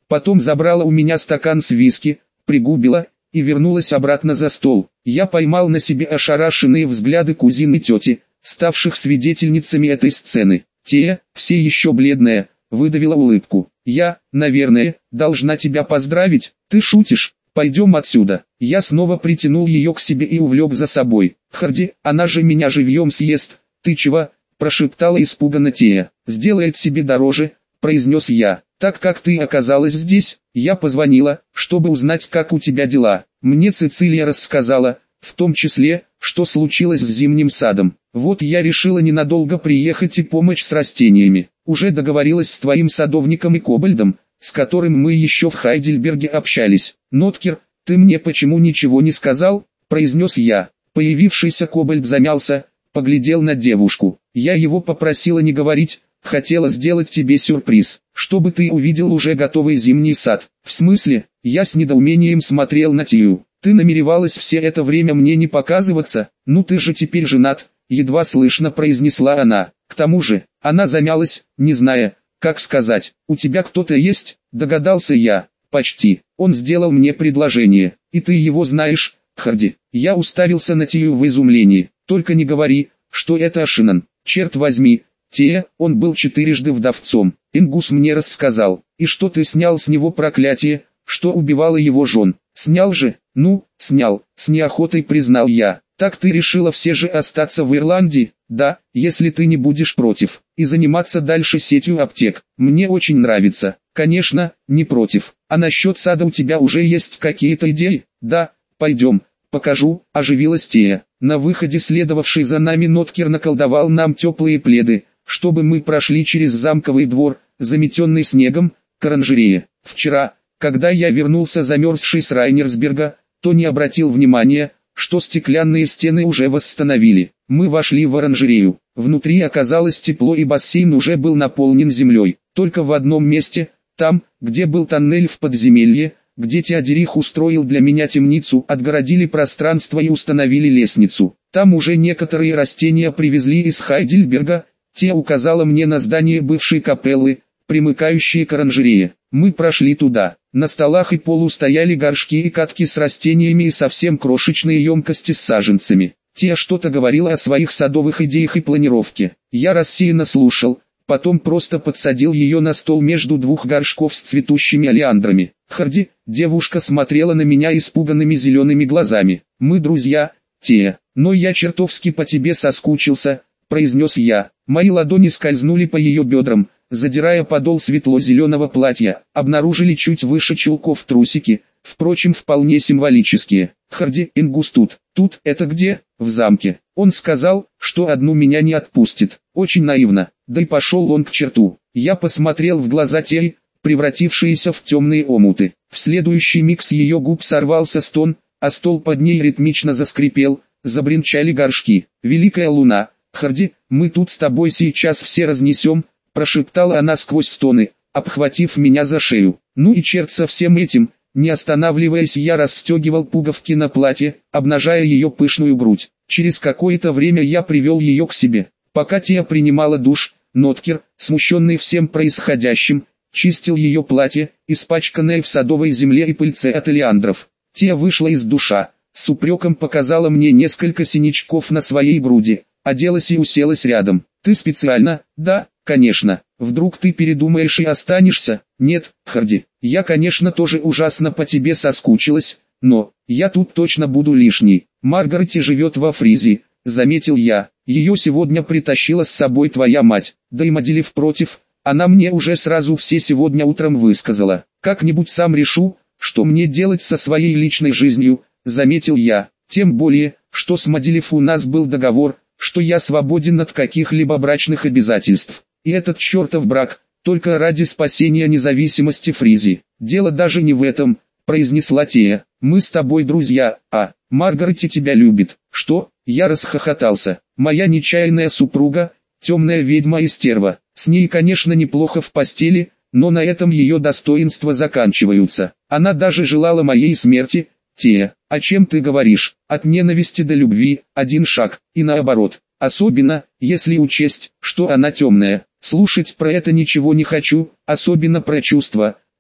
Потом забрала у меня стакан с виски, пригубила и вернулась обратно за стол. Я поймал на себе ошарашенные взгляды кузин и тети, ставших свидетельницами этой сцены. Тея, все еще бледная, выдавила улыбку. «Я, наверное, должна тебя поздравить, ты шутишь, пойдем отсюда». Я снова притянул ее к себе и увлек за собой. «Харди, она же меня живьем съест, ты чего?» – прошептала испуганно Тея. «Сделает себе дороже», – произнес я. «Так как ты оказалась здесь, я позвонила, чтобы узнать, как у тебя дела. Мне Цицилия рассказала, в том числе, что случилось с зимним садом. Вот я решила ненадолго приехать и помочь с растениями. Уже договорилась с твоим садовником и Кобальдом, с которым мы еще в Хайдельберге общались. Ноткер, ты мне почему ничего не сказал?» – произнес я. Появившийся Кобальд замялся, поглядел на девушку. «Я его попросила не говорить, хотела сделать тебе сюрприз, чтобы ты увидел уже готовый зимний сад». «В смысле?» – я с недоумением смотрел на Тию. «Ты намеревалась все это время мне не показываться? Ну ты же теперь женат», – едва слышно произнесла она. К тому же, она замялась, не зная, как сказать. «У тебя кто-то есть?» – догадался я. «Почти. Он сделал мне предложение. И ты его знаешь, Харди?» Я уставился на Тию в изумлении. «Только не говори, что это Шинан. Черт возьми, Тея, он был 4 вдовцом. Ингус мне рассказал. И что ты снял с него проклятие, что убивало его жен?» «Снял же?» «Ну, снял», с неохотой признал я. «Так ты решила все же остаться в Ирландии?» «Да, если ты не будешь против, и заниматься дальше сетью аптек. Мне очень нравится». «Конечно, не против. А насчет сада у тебя уже есть какие-то идеи?» «Да, пойдем, покажу», – оживилась Тея. На выходе следовавший за нами Ноткер наколдовал нам теплые пледы, чтобы мы прошли через замковый двор, заметенный снегом, к оранжерее. Вчера, когда я вернулся замерзший с Райнерсберга, то не обратил внимания, что стеклянные стены уже восстановили. Мы вошли в оранжерею. Внутри оказалось тепло и бассейн уже был наполнен землей. Только в одном месте, там, где был тоннель в подземелье, где Теодерих устроил для меня темницу, отгородили пространство и установили лестницу. Там уже некоторые растения привезли из Хайдельберга. Те указала мне на здание бывшей капеллы, примыкающие к оранжерее. Мы прошли туда. На столах и полу стояли горшки и катки с растениями и совсем крошечные емкости с саженцами. Те что-то говорила о своих садовых идеях и планировке. Я рассеянно слушал, потом просто подсадил ее на стол между двух горшков с цветущими олеандрами. «Харди», девушка смотрела на меня испуганными зелеными глазами. «Мы друзья, Тея, но я чертовски по тебе соскучился», – произнес я. Мои ладони скользнули по ее бедрам, задирая подол светло-зеленого платья, обнаружили чуть выше чулков трусики, впрочем вполне символические. «Харди, Ингус тут. Тут это где?» «В замке. Он сказал, что одну меня не отпустит». Очень наивно. Да и пошел он к черту. Я посмотрел в глаза Теи, превратившиеся в темные омуты. В следующий миг с ее губ сорвался стон, а стол под ней ритмично заскрипел, забринчали горшки. «Великая луна, Харди, мы тут с тобой сейчас все разнесем», – прошептала она сквозь стоны, обхватив меня за шею. «Ну и черт со всем этим». Не останавливаясь, я расстегивал пуговки на платье, обнажая ее пышную грудь. Через какое-то время я привел ее к себе. Пока Тея принимала душ, Ноткер, смущенный всем происходящим, чистил ее платье, испачканное в садовой земле и пыльце от олеандров. Тея вышла из душа, с упреком показала мне несколько синячков на своей груди, оделась и уселась рядом. «Ты специально?» «Да, конечно. Вдруг ты передумаешь и останешься?» «Нет, Харди, я конечно тоже ужасно по тебе соскучилась, но я тут точно буду лишней. Маргарете живет во Фризии», — заметил я. «Ее сегодня притащила с собой твоя мать, да и Маделев против, она мне уже сразу все сегодня утром высказала. Как-нибудь сам решу, что мне делать со своей личной жизнью», — заметил я. «Тем более, что с Маделев у нас был договор, что я свободен от каких-либо брачных обязательств. И этот чертов брак, только ради спасения независимости Фризии. Дело даже не в этом», — произнесла Тея. «Мы с тобой друзья, а Маргарете тебя любит». «Что?» — я расхохотался. «Моя нечаянная супруга, темная ведьма и стерва. С ней, конечно, неплохо в постели, но на этом ее достоинства заканчиваются. Она даже желала моей смерти». «Тея, о чем ты говоришь? От ненависти до любви, один шаг, и наоборот. Особенно, если учесть, что она темная. Слушать про это ничего не хочу, особенно про чувства,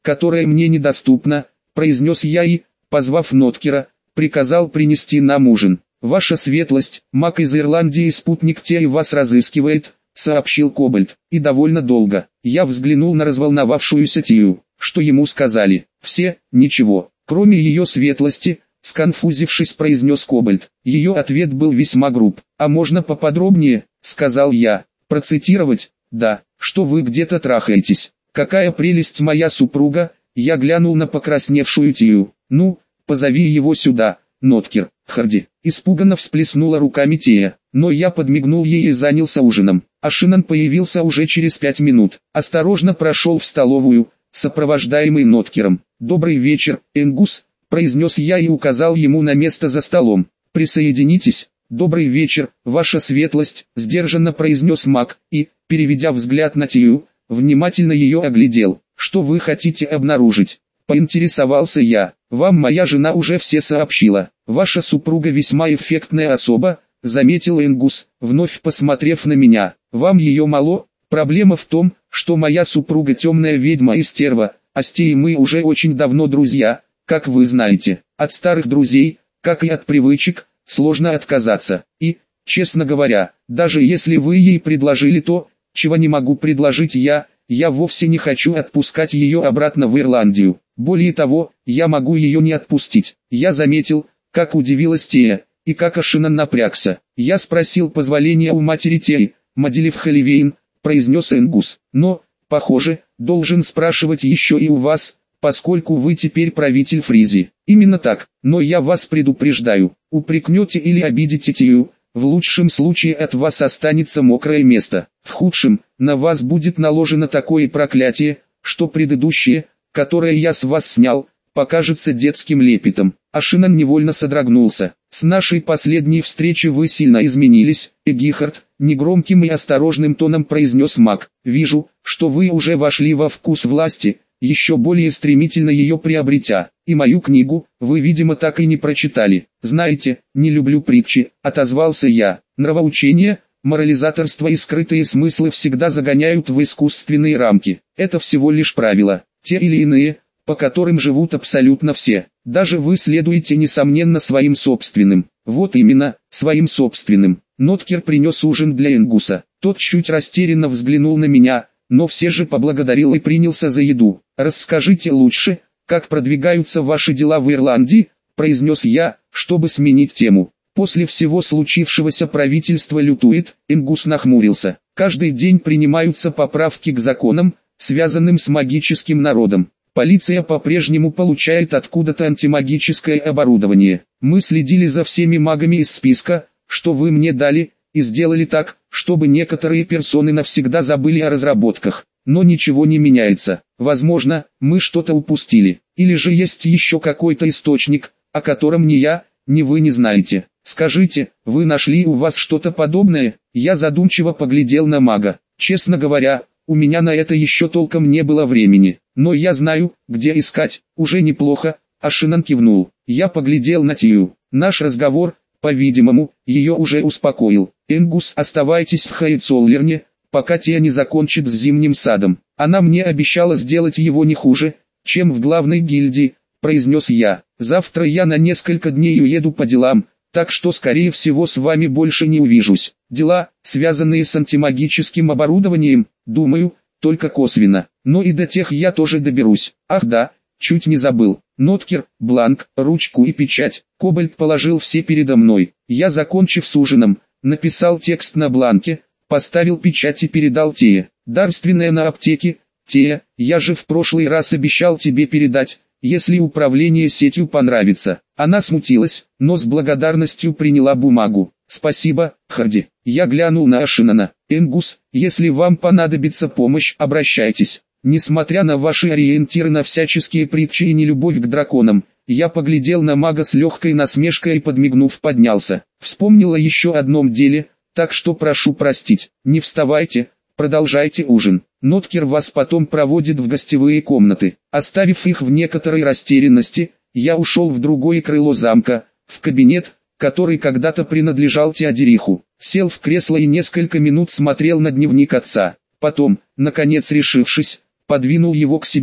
которое мне недоступно, произнес я и, позвав Ноткера, приказал принести нам ужин. «Ваша светлость, маг из Ирландии и спутник Теи вас разыскивает», — сообщил Кобальт, — «и довольно долго». Я взглянул на разволновавшуюся Тию. Что ему сказали? Все, ничего, кроме ее светлости, сконфузившись, произнес Кобальт. Ее ответ был весьма груб. «А можно поподробнее?» — сказал я. «Процитировать?» «Да, что вы где-то трахаетесь. Какая прелесть моя супруга!» Я глянул на покрасневшую Тию. «Ну, позови его сюда, Ноткер, Харди». Испуганно всплеснула руками Тия, но я подмигнул ей и занялся ужином. Ашинан появился уже через 5 минут. Осторожно прошел в столовую, сопровождаемый Ноткером. «Добрый вечер, Энгус», — произнес я и указал ему на место за столом. «Присоединитесь». «Добрый вечер, ваша светлость», — сдержанно произнес маг, и, переведя взгляд на Тию, внимательно ее оглядел. «Что вы хотите обнаружить?» — поинтересовался я. «Вам моя жена уже все сообщила. Ваша супруга весьма эффектная особа», — заметил Энгус, вновь посмотрев на меня. «Вам ее мало? Проблема в том, что моя супруга темная ведьма и стерва, а с Теей мы уже очень давно друзья, как вы знаете. От старых друзей, как и от привычек, сложно отказаться. И, честно говоря, даже если вы ей предложили то, чего не могу предложить я вовсе не хочу отпускать ее обратно в Ирландию. Более того, я могу ее не отпустить». Я заметил, как удивилась Тея, и как Ашинан напрягся. Я спросил позволения у матери Теи, Маделив Халивейн, произнес Энгус. «Но, похоже, должен спрашивать еще и у вас, поскольку вы теперь правитель Фризии». «Именно так, но я вас предупреждаю, упрекнете или обидите Тию, в лучшем случае от вас останется мокрое место, в худшем, на вас будет наложено такое проклятие, что предыдущее, которое я с вас снял, покажется детским лепетом». Ашинан невольно содрогнулся. «С нашей последней встречи вы сильно изменились, Эгихард», — негромким и осторожным тоном произнес маг. «Вижу, что вы уже вошли во вкус власти, еще более стремительно ее приобретя. И мою книгу, вы, видимо, так и не прочитали. Знаете, не люблю притчи», — отозвался я. «Нравоучение, морализаторство и скрытые смыслы всегда загоняют в искусственные рамки. Это всего лишь правила, те или иные, по которым живут абсолютно все. Даже вы следуете, несомненно, своим собственным». «Вот именно, своим собственным». Ноткер принес ужин для Энгуса. Тот чуть растерянно взглянул на меня, но все же поблагодарил и принялся за еду. «Расскажите лучше, как продвигаются ваши дела в Ирландии», — произнес я, чтобы сменить тему. «После всего случившегося правительство лютует», — Энгус нахмурился. «Каждый день принимаются поправки к законам, связанным с магическим народом. Полиция по-прежнему получает откуда-то антимагическое оборудование. Мы следили за всеми магами из списка, что вы мне дали, и сделали так, чтобы некоторые персоны навсегда забыли о разработках. Но ничего не меняется. Возможно, мы что-то упустили. Или же есть еще какой-то источник, о котором ни я, ни вы не знаете. Скажите, вы нашли у вас что-то подобное?» Я задумчиво поглядел на мага. «Честно говоря, у меня на это еще толком не было времени. Но я знаю, где искать». «Уже неплохо», — Ашинан кивнул. Я поглядел на Тию. Наш разговор, по-видимому, ее уже успокоил. «Энгус, оставайтесь в Хайцоллерне, пока Тия не закончит с зимним садом. Она мне обещала сделать его не хуже, чем в главной гильдии», — произнес я. «Завтра я на несколько дней уеду по делам, так что скорее всего с вами больше не увижусь. Дела, связанные с антимагическим оборудованием, думаю, только косвенно. Но и до тех я тоже доберусь. Ах да, чуть не забыл. Ноткер, бланк, ручку и печать». Кобальт положил все передо мной. Я, закончив с ужином, написал текст на бланке, поставил печать и передал Тее. «Дарственная на аптеке. Тея, я же в прошлый раз обещал тебе передать, если управление сетью понравится». Она смутилась, но с благодарностью приняла бумагу. «Спасибо, Харди». Я глянул на Ашинана. «Энгус, если вам понадобится помощь, обращайтесь. Несмотря на ваши ориентиры на всяческие притчи и нелюбовь к драконам», я поглядел на мага с легкой насмешкой и, подмигнув, поднялся. «Вспомнил о еще одном деле, так что прошу простить. Не вставайте, продолжайте ужин. Ноткер вас потом проводит в гостевые комнаты». Оставив их в некоторой растерянности, я ушел в другое крыло замка, в кабинет, который когда-то принадлежал Теодериху. Сел в кресло и несколько минут смотрел на дневник отца. Потом, наконец решившись, подвинул его к себе,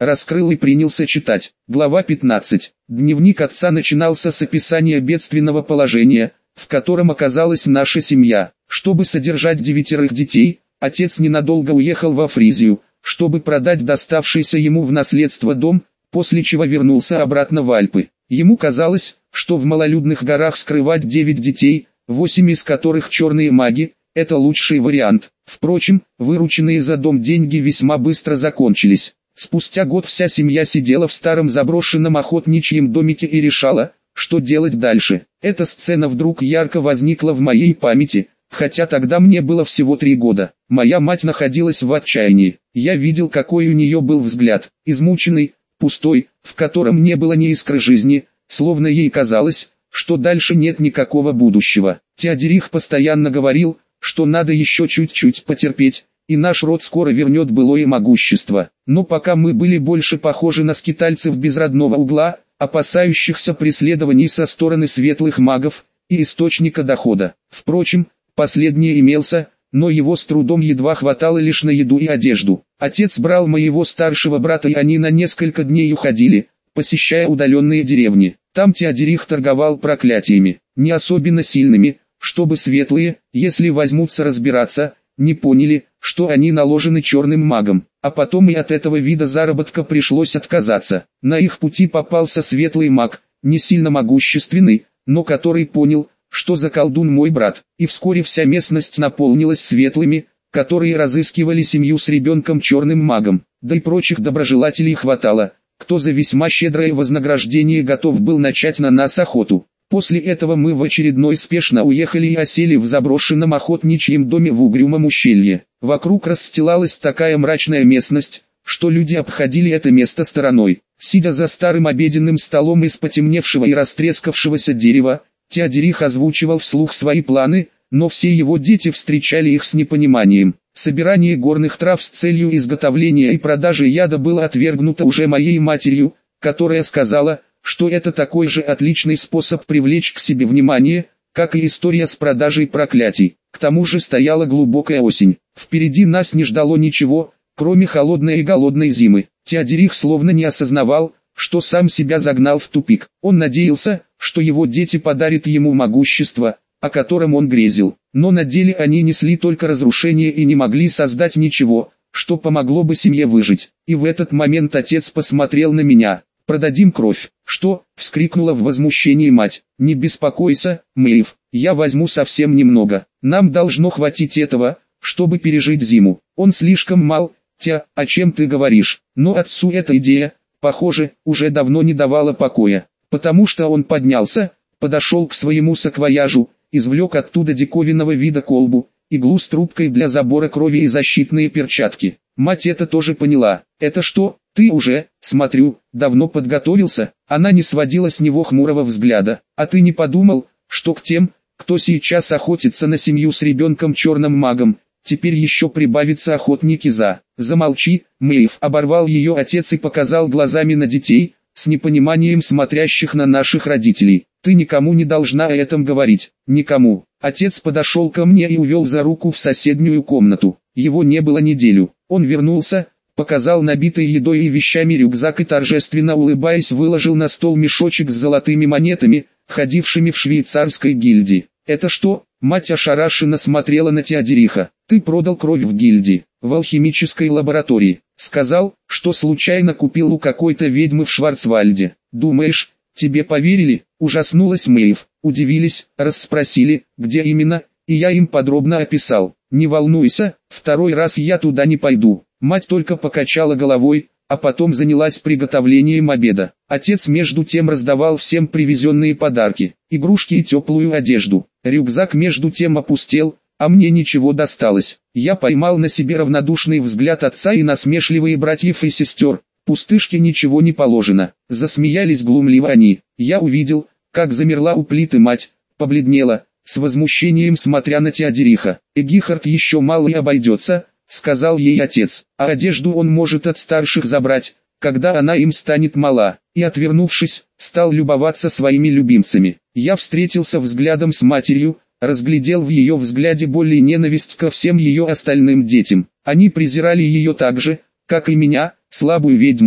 раскрыл и принялся читать. Глава 15. Дневник отца начинался с описания бедственного положения, в котором оказалась наша семья. Чтобы содержать 9 детей, отец ненадолго уехал во Фризию, чтобы продать доставшийся ему в наследство дом, после чего вернулся обратно в Альпы. Ему казалось, что в малолюдных горах скрывать 9 детей, 8 из которых черные маги, это лучший вариант. Впрочем, вырученные за дом деньги весьма быстро закончились. Спустя год вся семья сидела в старом заброшенном охотничьем домике и решала, что делать дальше. Эта сцена вдруг ярко возникла в моей памяти, хотя тогда мне было всего 3 года. Моя мать находилась в отчаянии. Я видел, какой у нее был взгляд, измученный, пустой, в котором не было ни искры жизни, словно ей казалось, что дальше нет никакого будущего. Теодерих постоянно говорил, что надо еще чуть-чуть потерпеть, и наш род скоро вернет былое могущество. Но пока мы были больше похожи на скитальцев без родного угла, опасающихся преследований со стороны светлых магов и источника дохода. Впрочем, последний имелся, но его с трудом едва хватало лишь на еду и одежду. Отец брал моего старшего брата, и они на несколько дней уходили, посещая удаленные деревни. Там Теодерих торговал проклятиями, не особенно сильными, чтобы светлые, если возьмутся разбираться, не поняли, что они наложены черным магом. А потом и от этого вида заработка пришлось отказаться. На их пути попался светлый маг, не сильно могущественный, но который понял, что за колдун мой брат, и вскоре вся местность наполнилась светлыми, которые разыскивали семью с ребенком черным магом, да и прочих доброжелателей хватало, кто за весьма щедрое вознаграждение готов был начать на нас охоту. После этого мы в очередной спешно уехали и осели в заброшенном охотничьем доме в угрюмом ущелье. Вокруг расстилалась такая мрачная местность, что люди обходили это место стороной. Сидя за старым обеденным столом из потемневшего и растрескавшегося дерева, Теодерих озвучивал вслух свои планы, но все его дети встречали их с непониманием. Собирание горных трав с целью изготовления и продажи яда было отвергнуто уже моей матерью, которая сказала, что это такой же отличный способ привлечь к себе внимание, как и история с продажей проклятий. К тому же стояла глубокая осень. Впереди нас не ждало ничего, кроме холодной и голодной зимы. Теодерих словно не осознавал, что сам себя загнал в тупик. Он надеялся, что его дети подарят ему могущество, о котором он грезил. Но на деле они несли только разрушение и не могли создать ничего, что помогло бы семье выжить. И в этот момент отец посмотрел на меня. «Продадим кровь». «Что?» — вскрикнула в возмущении мать. «Не беспокойся, Мэйв, я возьму совсем немного. Нам должно хватить этого, чтобы пережить зиму. Он слишком мал, о чем ты говоришь?» Но отцу эта идея, похоже, уже давно не давала покоя, потому что он поднялся, подошел к своему саквояжу, извлек оттуда диковинного вида колбу, иглу с трубкой для забора крови и защитные перчатки. Мать это тоже поняла. «Это что, ты уже, смотрю, давно подготовился?» Она не сводила с него хмурого взгляда. «А ты не подумал, что к тем, кто сейчас охотится на семью с ребенком черным магом, теперь еще прибавятся охотники за...» «Замолчи, Мэйв», оборвал ее отец и показал глазами на детей, с непониманием смотрящих на наших родителей. «Ты никому не должна о этом говорить, никому». Отец подошел ко мне и увел за руку в соседнюю комнату. Его не было неделю. Он вернулся, показал набитый едой и вещами рюкзак и торжественно улыбаясь выложил на стол мешочек с золотыми монетами, ходившими в швейцарской гильдии. «Это что?» Мать ошарашенно смотрела на Теодериха. «Ты продал кровь в гильдии, в алхимической лаборатории. Сказал, что случайно купил у какой-то ведьмы в Шварцвальде. Думаешь, тебе поверили?» Ужаснулась Мэйв. Удивились, расспросили, где именно, и я им подробно описал. «Не волнуйся, второй раз я туда не пойду». Мать только покачала головой, а потом занялась приготовлением обеда. Отец между тем раздавал всем привезенные подарки, игрушки и теплую одежду. Рюкзак между тем опустел, а мне ничего досталось. Я поймал на себе равнодушный взгляд отца и насмешливые братьев и сестер. «Пустышке ничего не положено». Засмеялись глумливо они. Я увидел, как замерла у плиты мать, побледнела, с возмущением смотря на Теодериха. «Эгихард еще мало и обойдется», — сказал ей отец, «а одежду он может от старших забрать, когда она им станет мала». И отвернувшись, стал любоваться своими любимцами. Я встретился взглядом с матерью, разглядел в ее взгляде боль и ненависть ко всем ее остальным детям. Они презирали ее так же, как и меня, слабую ведьму,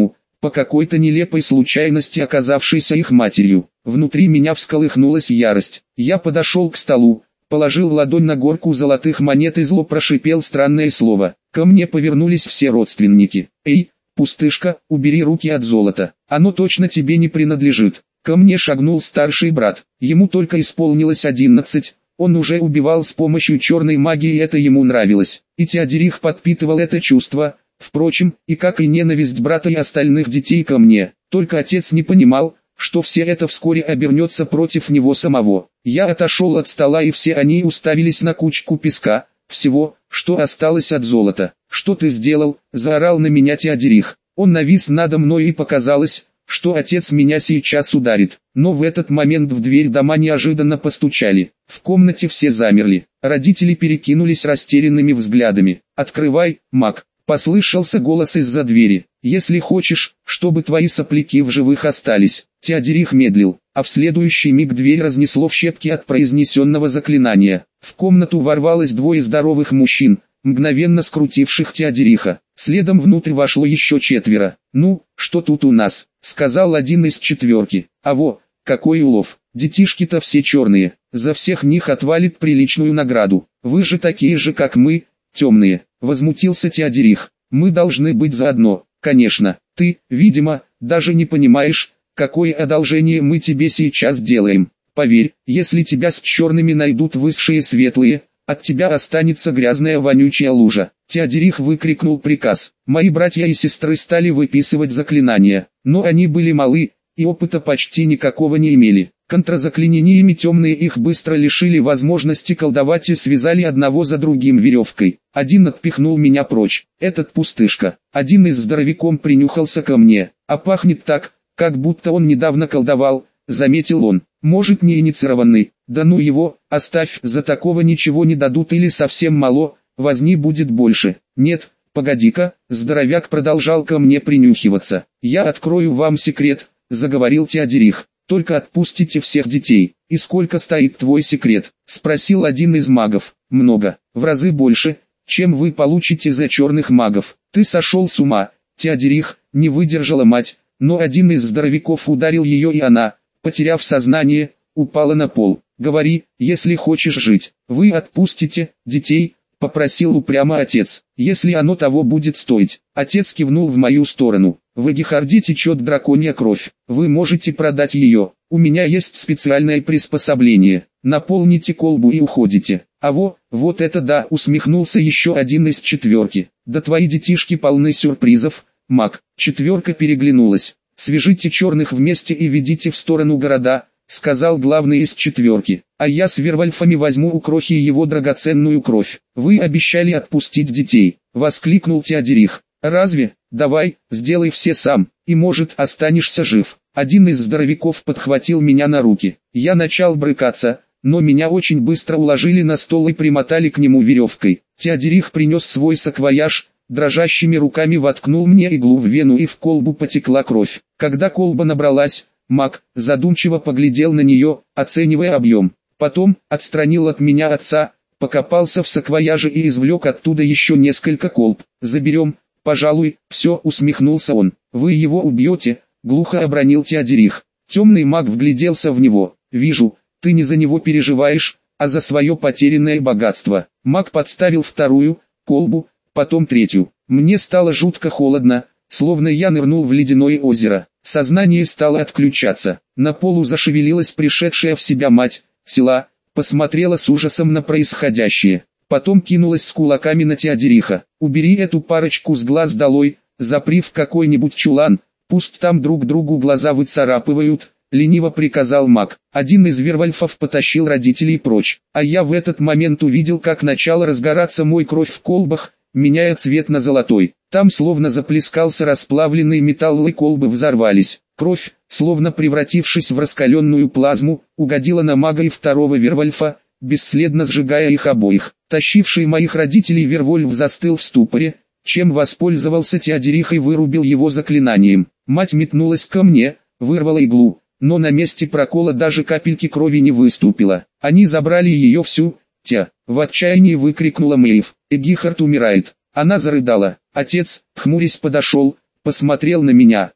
по какой-то нелепой случайности оказавшейся их матерью. Внутри меня всколыхнулась ярость. Я подошел к столу, положил ладонь на горку золотых монет и зло прошипел странное слово. Ко мне повернулись все родственники. «Эй, пустышка, убери руки от золота, оно точно тебе не принадлежит». Ко мне шагнул старший брат, ему только исполнилось 11, он уже убивал с помощью черной магии и это ему нравилось. И Теодерих подпитывал это чувство, впрочем, и как и ненависть брата и остальных детей ко мне. Только отец не понимал, что все это вскоре обернется против него самого. Я отошел от стола и все они уставились на кучку песка, всего, что осталось от золота. «Что ты сделал?» – заорал на меня Теодерих. Он навис надо мной и показалось, что отец меня сейчас ударит. Но в этот момент в дверь дома неожиданно постучали. В комнате все замерли. Родители перекинулись растерянными взглядами. «Открывай, маг!» – послышался голос из-за двери. «Если хочешь, чтобы твои сопляки в живых остались». Теодерих медлил, а в следующий миг дверь разнесло в щепки от произнесенного заклинания. В комнату ворвалось двое здоровых мужчин, мгновенно скрутивших Теодериха. Следом внутрь вошло еще 4. «Ну, что тут у нас?» — сказал один из 4. «А во, какой улов! Детишки-то все черные, за всех них отвалит приличную награду. Вы же такие же, как мы, темные!» — возмутился Теодерих. «Мы должны быть заодно, конечно. Ты, видимо, даже не понимаешь, какое одолжение мы тебе сейчас делаем. Поверь, если тебя с черными найдут высшие светлые, от тебя останется грязная вонючая лужа». Теодерих выкрикнул приказ. Мои братья и сестры стали выписывать заклинания, но они были малы, и опыта почти никакого не имели. Контрзаклинениями темные их быстро лишили возможности колдовать и связали одного за другим веревкой. Один отпихнул меня прочь. Этот пустышка. Один из здоровяком принюхался ко мне. «А пахнет так, как будто он недавно колдовал», — заметил он. «Может, не инициированный? Да ну его, оставь, за такого ничего не дадут или совсем мало, возни будет больше». «Нет, погоди-ка», — здоровяк продолжал ко мне принюхиваться. «Я открою вам секрет», — заговорил Теодерих. «Только отпустите всех детей». «И сколько стоит твой секрет?» — спросил один из магов. «Много, в разы больше, чем вы получите за черных магов». «Ты сошел с ума?» Теодерих, не выдержала мать, но один из здоровяков ударил ее и она, потеряв сознание, упала на пол. «Говори, если хочешь жить». «Вы отпустите детей?» — попросил упрямо отец. «Если оно того будет стоить». Отец кивнул в мою сторону. «В Эгихарде течет драконья кровь. Вы можете продать ее. У меня есть специальное приспособление. Наполните колбу и уходите». «А вот это да!» — усмехнулся еще один из 4. «Да твои детишки полны сюрпризов, маг». 4 переглянулась. «Свяжите черных вместе и ведите в сторону города», — сказал главный из 4. «А я с Вервольфами возьму у крохи его драгоценную кровь». «Вы обещали отпустить детей», — воскликнул Теодерих. «Разве? Давай, сделай все сам, и может останешься жив». Один из здоровяков подхватил меня на руки. Я начал брыкаться, но меня очень быстро уложили на стол и примотали к нему веревкой. Теодерих принес свой саквояж, дрожащими руками воткнул мне иглу в вену и в колбу потекла кровь. Когда колба набралась, маг задумчиво поглядел на нее, оценивая объем. Потом отстранил от меня отца, покопался в саквояже и извлек оттуда еще несколько колб. «Заберем, пожалуй, все», — усмехнулся он. «Вы его убьете?» — глухо обронил Теодерих. Темный маг вгляделся в него. «Вижу, ты не за него переживаешь, а за свое потерянное богатство». Маг подставил вторую колбу, потом 3. Мне стало жутко холодно, словно я нырнул в ледяное озеро. Сознание стало отключаться. На полу зашевелилась пришедшая в себя мать, села, посмотрела с ужасом на происходящее. Потом кинулась с кулаками на Теодериха. «Убери эту парочку с глаз долой, запри в какой-нибудь чулан, пусть там друг другу глаза выцарапывают», — лениво приказал маг. Один из вервольфов потащил родителей прочь, а я в этот момент увидел, как начало разгораться мой кровь в колбах, меняя цвет на золотой. Там словно заплескался расплавленный металл и колбы взорвались. Кровь, словно превратившись в раскаленную плазму, угодила на мага и 2 вервольфа, бесследно сжигая их обоих. Тащивший моих родителей вервольф застыл в ступоре, чем воспользовался Теодерих и вырубил его заклинанием. Мать метнулась ко мне, вырвала иглу, но на месте прокола даже капельки крови не выступило. Они забрали ее всю. В отчаянии выкрикнула Мэйв. «Эгихард умирает». Она зарыдала. Отец, хмурясь, подошел, посмотрел на меня.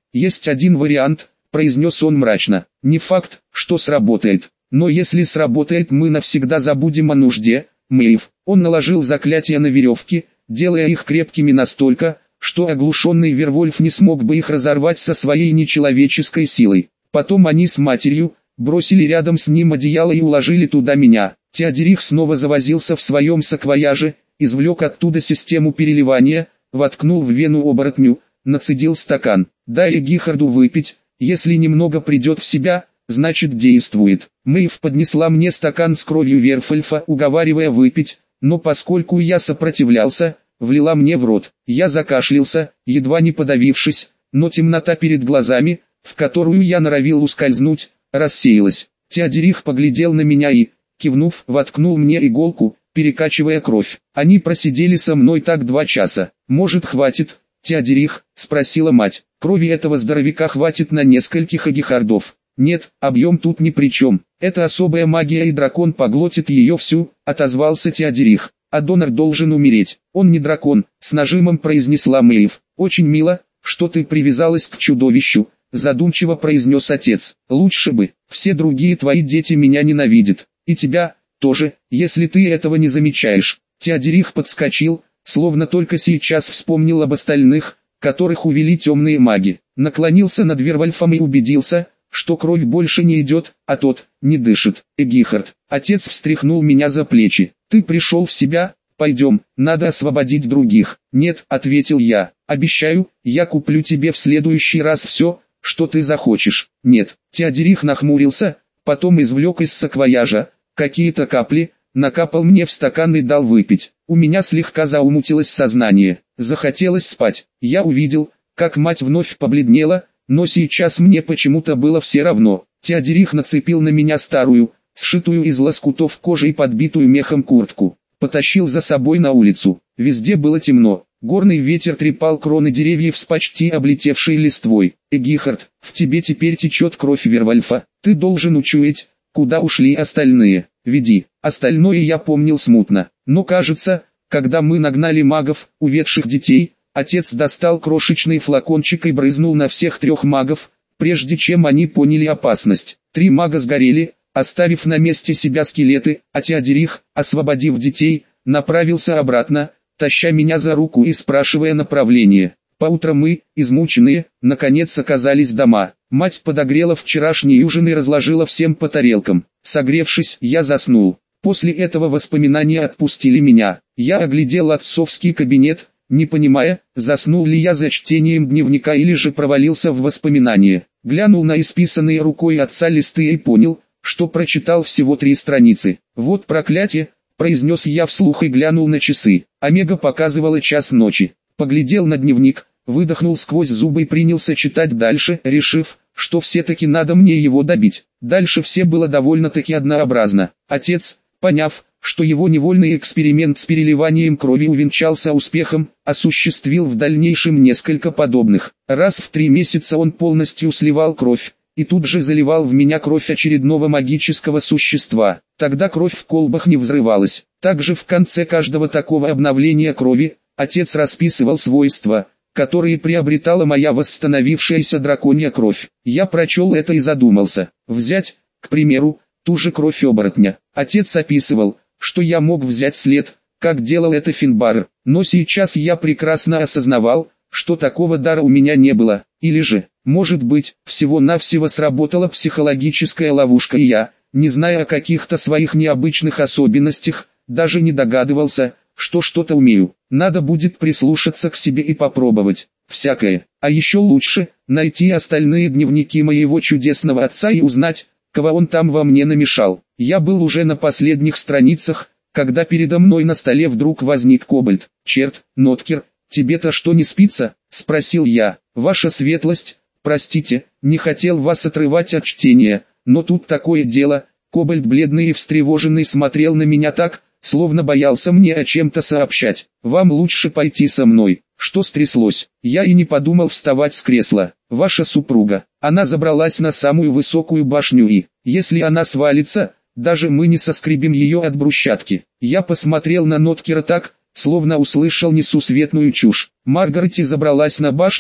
Есть один вариант, произнес он мрачно. Не факт, что сработает. Но если сработает, мы навсегда забудем о нужде, Мэйв. Он наложил заклятия на веревки, делая их крепкими настолько, что оглушенный Вервольф не смог бы их разорвать со своей нечеловеческой силой. Потом они с матерью бросили рядом с ним одеяло и уложили туда меня. Теодерих снова завозился в своем саквояже, извлек оттуда систему переливания, воткнул в вену оборотню, нацедил стакан. Дай Гихарду выпить, если немного придет в себя, значит действует. Мэйв поднесла мне стакан с кровью Вервольфа, уговаривая выпить, но поскольку я сопротивлялся, влила мне в рот. Я закашлялся, едва не подавившись, но темнота перед глазами, в которую я норовил ускользнуть, рассеялась. Теодерих поглядел на меня и, кивнув, воткнул мне иголку, перекачивая кровь. Они просидели со мной так 2 часа. «Может, хватит, Теодерих?» – спросила мать. «Крови этого здоровяка хватит на нескольких агихардов». «Нет, объем тут ни при чем. Это особая магия, и дракон поглотит ее всю», – отозвался Теодерих. «А донор должен умереть. Он не дракон», – с нажимом произнесла Мэйв. «Очень мило, что ты привязалась к чудовищу», – задумчиво произнес отец. «Лучше бы, все другие твои дети меня ненавидят. И тебя тоже, если ты этого не замечаешь». Теодерих подскочил, словно только сейчас вспомнил об остальных, которых увели темные маги. Наклонился над Вервольфом и убедился, что кровь больше не идет, а тот не дышит. «Эгихард». Отец встряхнул меня за плечи. «Ты пришел в себя? Пойдем, надо освободить других». «Нет», — ответил я. «Обещаю, я куплю тебе в следующий раз все, что ты захочешь». «Нет». Теодерих нахмурился, потом извлек из саквояжа какие-то капли, накапал мне в стакан и дал выпить. У меня слегка заумутилось сознание. Захотелось спать. Я увидел, как мать вновь побледнела, но сейчас мне почему-то было все равно. Теодерих нацепил на меня старую, сшитую из лоскутов кожи и подбитую мехом куртку. Потащил за собой на улицу. Везде было темно. Горный ветер трепал кроны деревьев с почти облетевшей листвой. «Эгихард, в тебе теперь течет кровь Вервольфа. Ты должен учуять, куда ушли остальные. Веди». Остальное я помнил смутно. Но кажется, когда мы нагнали магов, уведших детей, отец достал крошечный флакончик и брызнул на всех 3 магов, прежде чем они поняли опасность. 3 мага сгорели, оставив на месте себя скелеты, а Теодерих, освободив детей, направился обратно, таща меня за руку и спрашивая направление. Поутру мы, измученные, наконец оказались дома. Мать подогрела вчерашний ужин и разложила всем по тарелкам. Согревшись, я заснул. После этого воспоминания отпустили меня. Я оглядел отцовский кабинет, не понимая, заснул ли я за чтением дневника или же провалился в воспоминания. Глянул на исписанные рукой отца листы и понял, что прочитал всего 3 страницы. «Вот проклятие», — произнес я вслух и глянул на часы. Омега показывала 1:00 ночи. Поглядел на дневник, выдохнул сквозь зубы и принялся читать дальше, решив, что все-таки надо мне его добить. Дальше все было довольно-таки однообразно. Отец, поняв, что его невольный эксперимент с переливанием крови увенчался успехом, осуществил в дальнейшем несколько подобных. Раз в 3 месяца он полностью сливал кровь, и тут же заливал в меня кровь очередного магического существа. Тогда кровь в колбах не взрывалась. Также в конце каждого такого обновления крови, отец расписывал свойства, которые приобретала моя восстановившаяся драконья кровь. Я прочел это и задумался. Взять, к примеру, ту же кровь оборотня. Отец описывал, что я мог взять след, как делал это Финбар, но сейчас я прекрасно осознавал, что такого дара у меня не было. Или же, может быть, всего-навсего сработала психологическая ловушка, и я, не зная о каких-то своих необычных особенностях, даже не догадывался, что что-то умею. Надо будет прислушаться к себе и попробовать всякое. А еще лучше, найти остальные дневники моего чудесного отца и узнать, кого он там во мне намешал. Я был уже на последних страницах, когда передо мной на столе вдруг возник Кобальт. «Черт, Ноткер, тебе-то что, не спится?» — спросил я. «Ваша светлость, простите, не хотел вас отрывать от чтения, но тут такое дело». Кобальт, бледный и встревоженный, смотрел на меня так, словно боялся мне о чем-то сообщать. «Вам лучше пойти со мной». «Что стряслось?» Я и не подумал вставать с кресла. «Ваша супруга, она забралась на самую высокую башню и, если она свалится, даже мы не соскребем ее от брусчатки». Я посмотрел на Ноткера так, словно услышал несусветную чушь. «Маргарет забралась на башню?»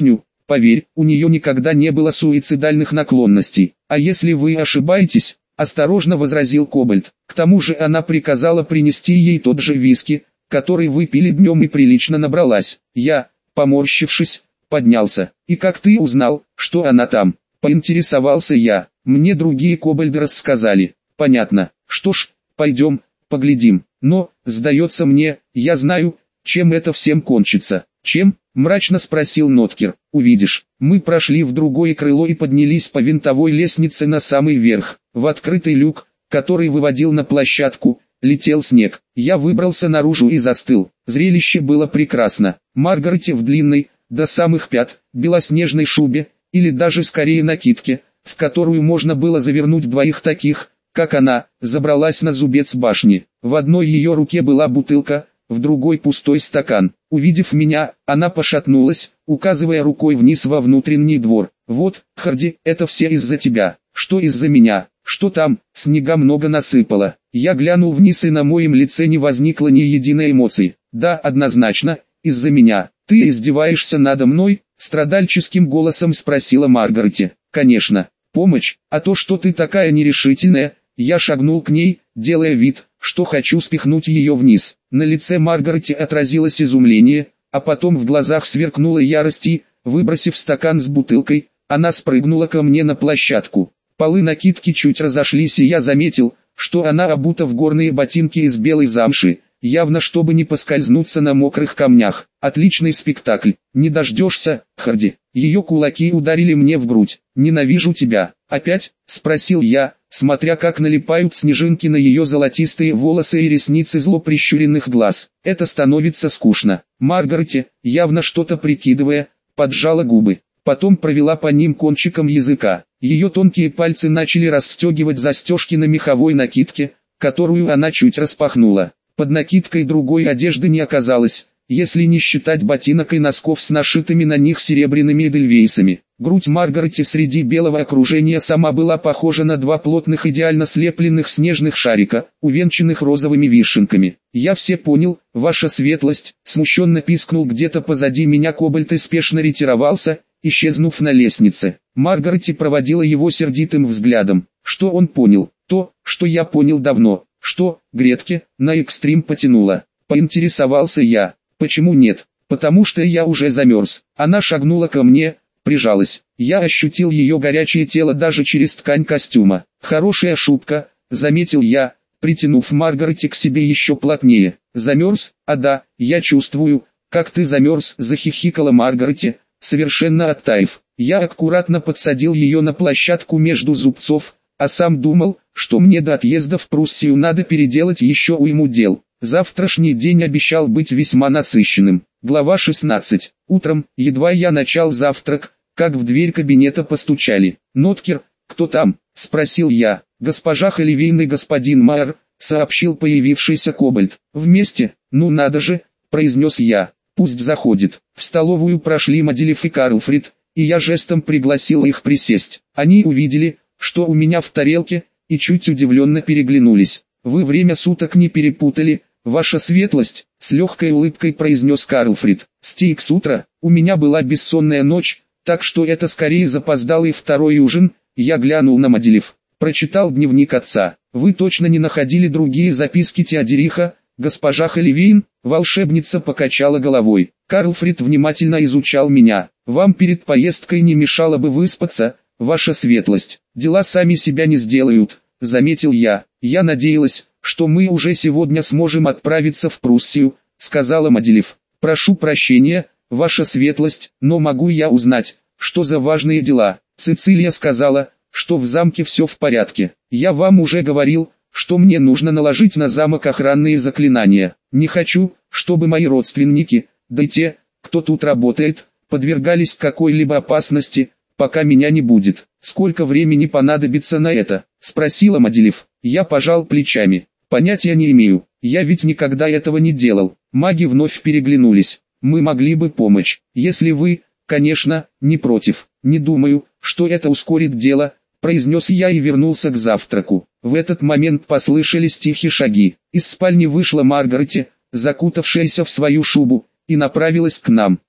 Поверь, у нее никогда не было суицидальных наклонностей. А если вы ошибаетесь, осторожно возразил Кобальт. К тому же она приказала принести ей тот же виски, который вы пили днем, и прилично набралась. Я, поморщившись, поднялся. И как ты узнал, что она там? Поинтересовался я. Мне другие кобальды рассказали. Понятно. Что ж, пойдем, поглядим. Но, сдается мне, я знаю, чем это всем кончится. Чем? Мрачно спросил Ноткер. Увидишь. Мы прошли в другое крыло и поднялись по винтовой лестнице на самый верх. В открытый люк, который выводил на площадку, летел снег. Я выбрался наружу и застыл. Зрелище было прекрасно. Маргарете в длинной, до самых пят, белоснежной шубе, или даже скорее накидке, в которую можно было завернуть двоих таких, как она, забралась на зубец башни. В одной ее руке была бутылка, в другой пустой стакан. Увидев меня, она пошатнулась, указывая рукой вниз во внутренний двор. «Вот, Харди, это все из-за тебя». «Что из-за меня? Что там?» Снега много насыпало. Я глянул вниз, и на моем лице не возникло ни единой эмоции. «Да, однозначно, из-за меня. Ты издеваешься надо мной?» Страдальческим голосом спросила Маргарете. «Конечно. Помощь, а то, что ты такая нерешительная». Я шагнул к ней, делая вид, что хочу спихнуть ее вниз. На лице Маргарете отразилось изумление, а потом в глазах сверкнула ярость и, выбросив стакан с бутылкой, она спрыгнула ко мне на площадку. Полы накидки чуть разошлись, и я заметил, что она обута в горные ботинки из белой замши, явно чтобы не поскользнуться на мокрых камнях. Отличный спектакль. Не дождешься, Харди. Ее кулаки ударили мне в грудь. «Ненавижу тебя». «Опять?» – спросил я, смотря как налипают снежинки на ее золотистые волосы и ресницы зло прищуренных глаз. «Это становится скучно». Маргарете, явно что-то прикидывая, поджала губы. Потом провела по ним кончиком языка. Ее тонкие пальцы начали расстегивать застежки на меховой накидке, которую она чуть распахнула. Под накидкой другой одежды не оказалось, если не считать ботинок и носков с нашитыми на них серебряными эдельвейсами. Грудь Маргарете среди белого окружения сама была похожа на два плотных идеально слепленных снежных шарика, увенчанных розовыми вишенками. «Я все понял, ваша светлость», — смущенно пискнул где-то позади меня Кобальт и спешно ретировался, исчезнув на лестнице. Маргарете проводила его сердитым взглядом. Что он понял? То, что я понял давно. Что, гретки, на экстрим потянуло? Поинтересовался я. Почему нет? Потому что я уже замерз. Она шагнула ко мне, прижалась. Я ощутил ее горячее тело даже через ткань костюма. «Хорошая шутка», — заметил я, притянув Маргарете к себе еще плотнее. «Замерз? А да, я чувствую, как ты замерз», — захихикала Маргарете, совершенно оттаив. Я аккуратно подсадил ее на площадку между зубцов, а сам думал, что мне до отъезда в Пруссию надо переделать еще уйму дел. Завтрашний день обещал быть весьма насыщенным. Глава 16. Утром, едва я начал завтрак, как в дверь кабинета постучали. «Ноткер, кто там?» – спросил я. «Госпожа Холивейн и господин Майер», – сообщил появившийся Кобальт. «Вместе? Ну надо же», – произнес я. «Пусть заходит». В столовую прошли Маделев и Карлфрид, и я жестом пригласил их присесть. Они увидели, что у меня в тарелке, и чуть удивленно переглянулись. «Вы время суток не перепутали, ваша светлость», — с легкой улыбкой произнес Карлфрид. «Стейк с утра, у меня была бессонная ночь, так что это скорее запоздалый второй ужин». Я глянул на Маделев. Прочитал дневник отца. «Вы точно не находили другие записки Теодериха, госпожа Холивейн?» Волшебница покачала головой. Карлфрид внимательно изучал меня. «Вам перед поездкой не мешало бы выспаться, ваша светлость. Дела сами себя не сделают», — заметил я. «Я надеялась, что мы уже сегодня сможем отправиться в Пруссию», — сказала Маделев. «Прошу прощения, ваша светлость, но могу я узнать, что за важные дела?» Цицилия сказала, что в замке все в порядке. «Я вам уже говорил, что мне нужно наложить на замок охранные заклинания. Не хочу, чтобы мои родственники, да и те, кто тут работает, подвергались какой-либо опасности, пока меня не будет». «Сколько времени понадобится на это?» — спросила Маделев. Я пожал плечами. «Понятия не имею, я ведь никогда этого не делал». Маги вновь переглянулись. «Мы могли бы помочь, если вы, конечно, не против». «Не думаю, что это ускорит дело», — произнес я и вернулся к завтраку. В этот момент послышались тихие шаги. Из спальни вышла Маргарете, закутавшаяся в свою шубу, и направилась к нам.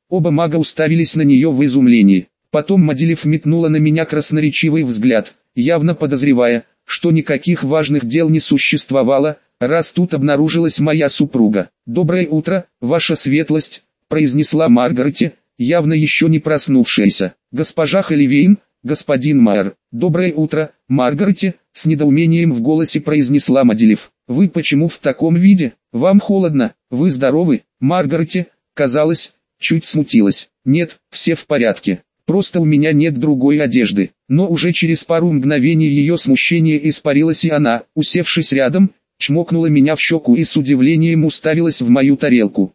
Оба мага уставились на нее в изумлении. Потом Маделев метнула на меня красноречивый взгляд, явно подозревая, что никаких важных дел не существовало, раз тут обнаружилась моя супруга. «Доброе утро, ваша светлость», — произнесла Маргарете, явно еще не проснувшаяся. «Госпожа Холивейн, господин мэр». «Доброе утро, Маргарете», — с недоумением в голосе произнесла Маделев. «Вы почему в таком виде? Вам холодно? Вы здоровы?» Маргарете, казалось, чуть смутилась. «Нет, все в порядке. Просто у меня нет другой одежды». Но уже через пару мгновений ее смущение испарилось, и она, усевшись рядом, чмокнула меня в щеку и с удивлением уставилась в мою тарелку.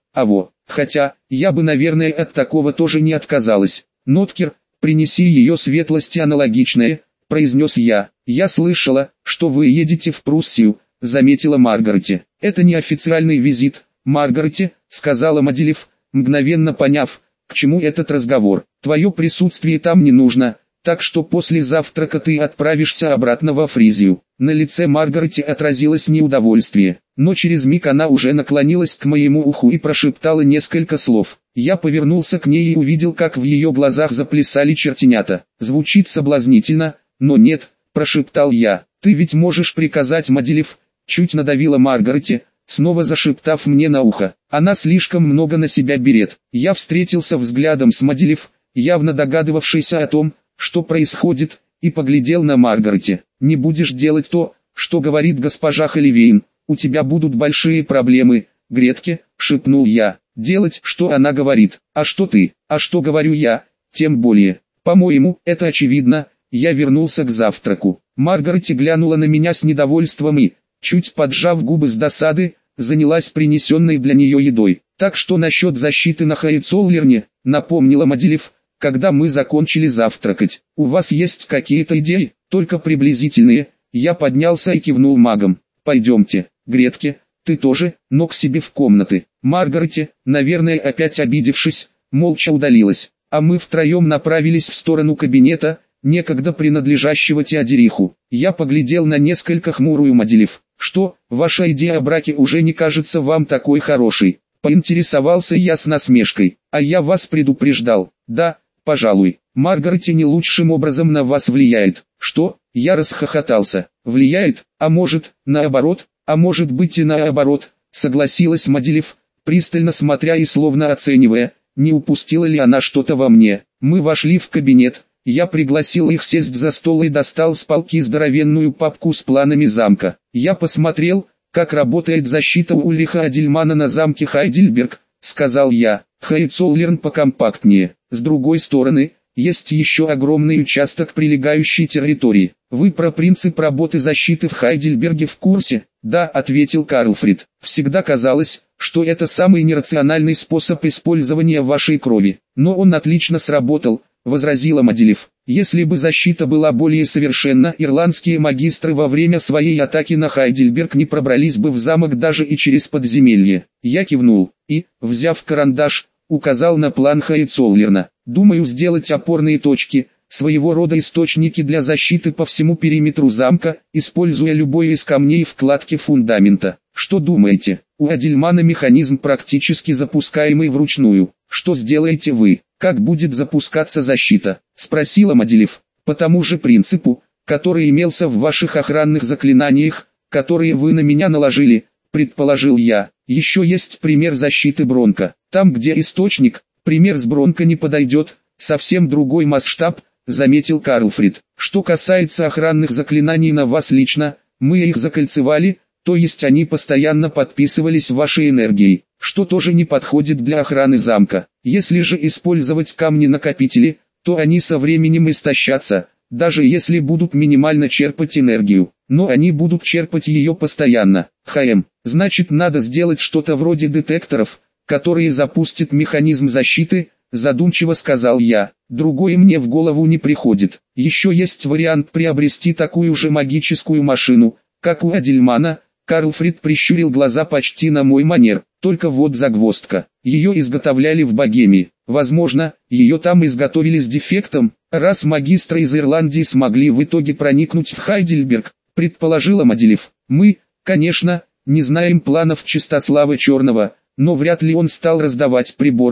Хотя, я бы, наверное, от такого тоже не отказалась. «Ноткер, принеси ее светлости аналогичное», — произнес я. «Я слышала, что вы едете в Пруссию», — заметила Маргарете. «Это не официальный визит, Маргарете», — сказала Маделев, мгновенно поняв, к чему этот разговор. «Твое присутствие там не нужно, так что после завтрака ты отправишься обратно во Фризию». На лице Маргарете отразилось неудовольствие, но через миг она уже наклонилась к моему уху и прошептала несколько слов. Я повернулся к ней и увидел, как в ее глазах заплясали чертенята. «Звучит соблазнительно, но нет», — прошептал я. «Ты ведь можешь приказать, Маделев», — чуть надавила Маргарете, снова зашептав мне на ухо. «Она слишком много на себя берет». Я встретился взглядом с Маделев, явно догадывавшейся о том, что происходит, и поглядел на Маргарете. «Не будешь делать то, что говорит госпожа Холивейн, у тебя будут большие проблемы, Гретке», — шепнул я. «Делать, что она говорит, а что ты, а что говорю я, тем более. По-моему, это очевидно». Я вернулся к завтраку. Маргарете глянула на меня с недовольством и, чуть поджав губы с досады, занялась принесенной для нее едой. «Так что насчет защиты на Хоенцоллерне», — напомнила Маделев, когда мы закончили завтракать. «У вас есть какие-то идеи?» «Только приблизительные». Я поднялся и кивнул магам. «Пойдемте, Гретке, ты тоже, но к себе в комнаты». Маргарете, наверное опять обидевшись, молча удалилась, а мы втроем направились в сторону кабинета, некогда принадлежащего Теодериху. Я поглядел на несколько хмурую Маделев. «Что, ваша идея о браке уже не кажется вам такой хорошей?» Поинтересовался я с насмешкой. «А я вас предупреждал». «Да, пожалуй, Маргарете не лучшим образом на вас влияет». «Что?» Я расхохотался. «Влияет, а может, наоборот, а может быть и наоборот», согласилась Маделев, пристально смотря и словно оценивая, не упустила ли она что-то во мне. Мы вошли в кабинет. Я пригласил их сесть за стол и достал с полки здоровенную папку с планами замка. Я посмотрел, как работает защита Ульриха Адельмана на замке Хайдельберг, сказал я. Хоенцоллерн покомпактнее. С другой стороны, есть еще огромный участок прилегающей территории. Вы про принцип работы защиты в Хайдельберге в курсе? Да, ответил Карлфрид. Всегда казалось, что это самый нерациональный способ использования вашей крови. Но он отлично сработал, возразила Маделев. Если бы защита была более совершенна, ирландские магистры во время своей атаки на Хайдельберг не пробрались бы в замок даже и через подземелье. Я кивнул, и, взяв карандаш, указал на план Хоенцоллерна. Думаю сделать опорные точки, своего рода источники для защиты по всему периметру замка, используя любой из камней вкладки фундамента. Что думаете? У Адельмана механизм практически запускаемый вручную. Что сделаете вы? Как будет запускаться защита? Спросила Маделев. По тому же принципу, который имелся в ваших охранных заклинаниях, которые вы на меня наложили, предположил я. Еще есть пример защиты Бронко. Там, где источник, пример с Бронко не подойдет, совсем другой масштаб, заметил Карлфрид. Что касается охранных заклинаний на вас лично, мы их закольцевали, то есть они постоянно подписывались вашей энергией, что тоже не подходит для охраны замка. Если же использовать камни-накопители, то они со временем истощатся, даже если будут минимально черпать энергию, но они будут черпать ее постоянно. Значит, надо сделать что-то вроде детекторов, которые запустят механизм защиты, задумчиво сказал я. Другое мне в голову не приходит. Еще есть вариант приобрести такую же магическую машину, как у Адельмана. Карлфрид прищурил глаза почти на мой манер, только вот загвоздка. Ее изготовляли в Богемии. Возможно, ее там изготовили с дефектом, раз магистры из Ирландии смогли в итоге проникнуть в Хайдельберг, предположила Маделев. Мы, конечно, не знаем планов Чистослава Черного, но вряд ли он стал раздавать приборы,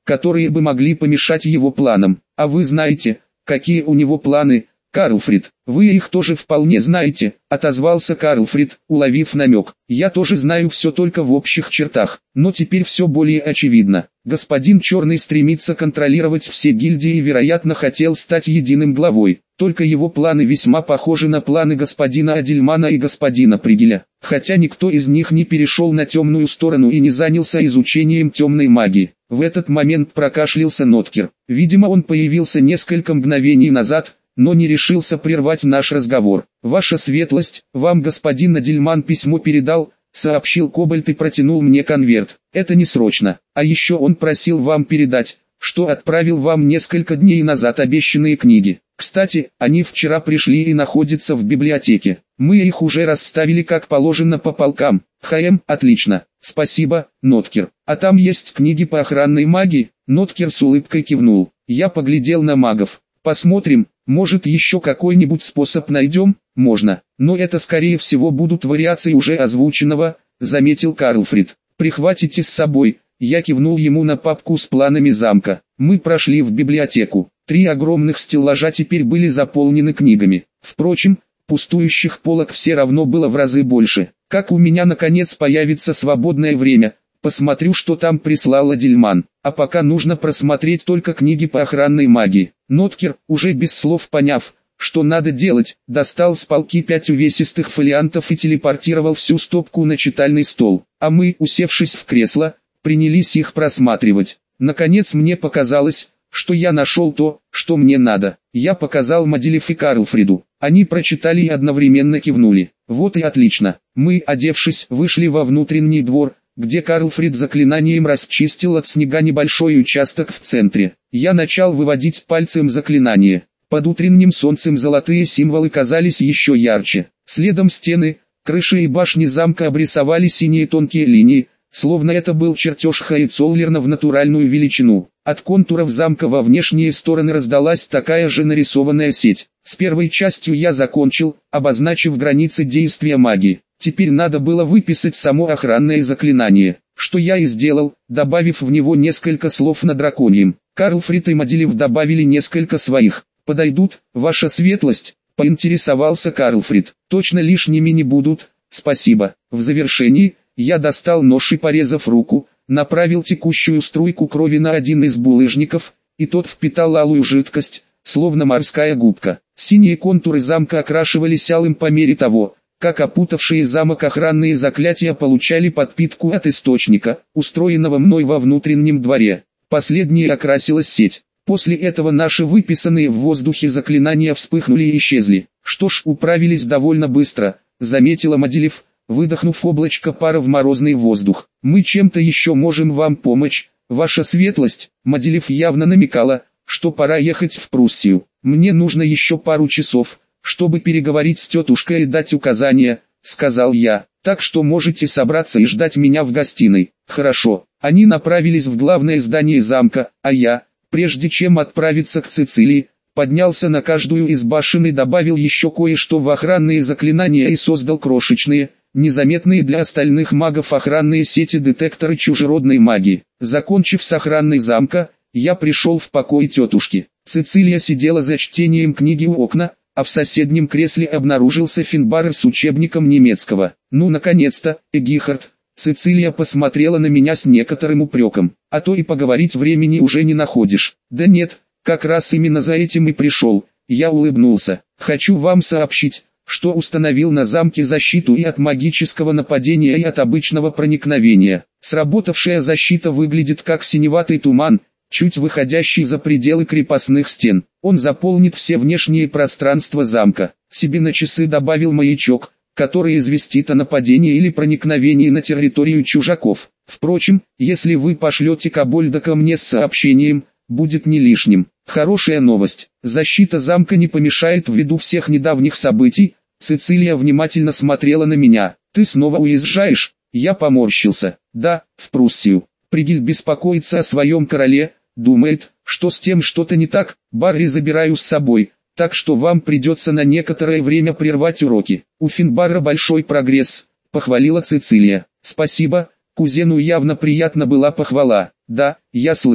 которые бы могли помешать его планам. А вы знаете, какие у него планы, Карлфрид? Вы их тоже вполне знаете, отозвался Карлфрид, уловив намек. Я тоже знаю все только в общих чертах, но теперь все более очевидно. Господин Черный стремится контролировать все гильдии и вероятно хотел стать единым главой. Только его планы весьма похожи на планы господина Адельмана и господина Пригеля, хотя никто из них не перешел на темную сторону и не занялся изучением темной магии. В этот момент прокашлялся Ноткер. Видимо, он появился несколько мгновений назад, но не решился прервать наш разговор. «Ваша светлость, вам господин Адельман письмо передал», — сообщил Кобальт и протянул мне конверт. «Это не срочно. А еще он просил вам передать, что отправил вам несколько дней назад обещанные книги. Кстати, они вчера пришли и находятся в библиотеке. Мы их уже расставили как положено по полкам». Отлично. Спасибо, Ноткер. А там есть книги по охранной магии?» Ноткер с улыбкой кивнул. Я поглядел на магов. «Посмотрим, может еще какой-нибудь способ найдем?» «Можно, но это скорее всего будут вариации уже озвученного», заметил Карлфрид. «Прихватите с собой». Я кивнул ему на папку с планами замка. Мы прошли в библиотеку. 3 огромных стеллажа теперь были заполнены книгами. Впрочем, пустующих полок все равно было в разы больше. Как у меня наконец появится свободное время, посмотрю, что там прислал Адельман. А пока нужно просмотреть только книги по охранной магии. Ноткер, уже без слов поняв, что надо делать, достал с полки 5 увесистых фолиантов и телепортировал всю стопку на читальный стол. А мы, усевшись в кресло, принялись их просматривать. Наконец мне показалось, что я нашел то, что мне надо. Я показал Мадилев и Карлфриду. Они прочитали и одновременно кивнули. Вот и отлично. Мы, одевшись, вышли во внутренний двор, где Карлфрид заклинанием расчистил от снега небольшой участок в центре. Я начал выводить пальцем заклинание. Под утренним солнцем золотые символы казались еще ярче. Следом стены, крыши и башни замка обрисовали синие тонкие линии, словно это был чертеж Хоенцоллерна в натуральную величину. От контуров замка во внешние стороны раздалась такая же нарисованная сеть. С первой частью я закончил, обозначив границы действия магии. Теперь надо было выписать само охранное заклинание, что я и сделал, добавив в него несколько слов на драконьем. Карлфрид и Мадилев добавили несколько своих. «Подойдут, ваша светлость?» — поинтересовался Карлфрид. «Точно лишними не будут, спасибо». В завершении, я достал нож и, порезав руку, направил текущую струйку крови на один из булыжников, и тот впитал алую жидкость, словно морская губка. Синие контуры замка окрашивались алым по мере того, как опутавшие замок охранные заклятия получали подпитку от источника, устроенного мной во внутреннем дворе. Последней окрасилась сеть. После этого наши выписанные в воздухе заклинания вспыхнули и исчезли. «Что ж, управились довольно быстро», — заметила Мадилев, выдохнув облачко пара в морозный воздух. «Мы чем-то еще можем вам помочь, ваша светлость?» Мадилев явно намекала, что пора ехать в Пруссию. «Мне нужно еще пару часов, чтобы переговорить с тетушкой и дать указания», — сказал я. «Так что можете собраться и ждать меня в гостиной». «Хорошо». Они направились в главное здание замка, а я, прежде чем отправиться к Цицилии, поднялся на каждую из башен и добавил еще кое-что в охранные заклинания и создал крошечные, незаметные для остальных магов охранные сети-детекторы чужеродной магии. Закончив с охраной замка, я пришел в покой тетушки. Цицилия сидела за чтением книги у окна, а в соседнем кресле обнаружился Финбарр с учебником немецкого. «Ну, наконец-то, Эгихард!» Цицилия посмотрела на меня с некоторым упреком. «А то и поговорить времени уже не находишь». «Да нет, как раз именно за этим и пришел». Я улыбнулся. «Хочу вам сообщить, что установил на замке защиту и от магического нападения, и от обычного проникновения. Сработавшая защита выглядит как синеватый туман, чуть выходящий за пределы крепостных стен. Он заполнит все внешние пространства замка». Себе на часы добавил маячок, который известит о нападении или проникновении на территорию чужаков. Впрочем, если вы пошлете Кобольда ко мне с сообщением, будет не лишним. Хорошая новость. Защита замка не помешает ввиду всех недавних событий. Цицилия внимательно смотрела на меня. «Ты снова уезжаешь?» Я поморщился. «Да, в Пруссию. Пригель беспокоится о своем короле, думает, что с тем что-то не так. Барри забираю с собой, так что вам придется на некоторое время прервать уроки». «У Финбарра большой прогресс», — похвалила Цицилия. «Спасибо». Кузену явно приятна была похвала. «Да, я слышал.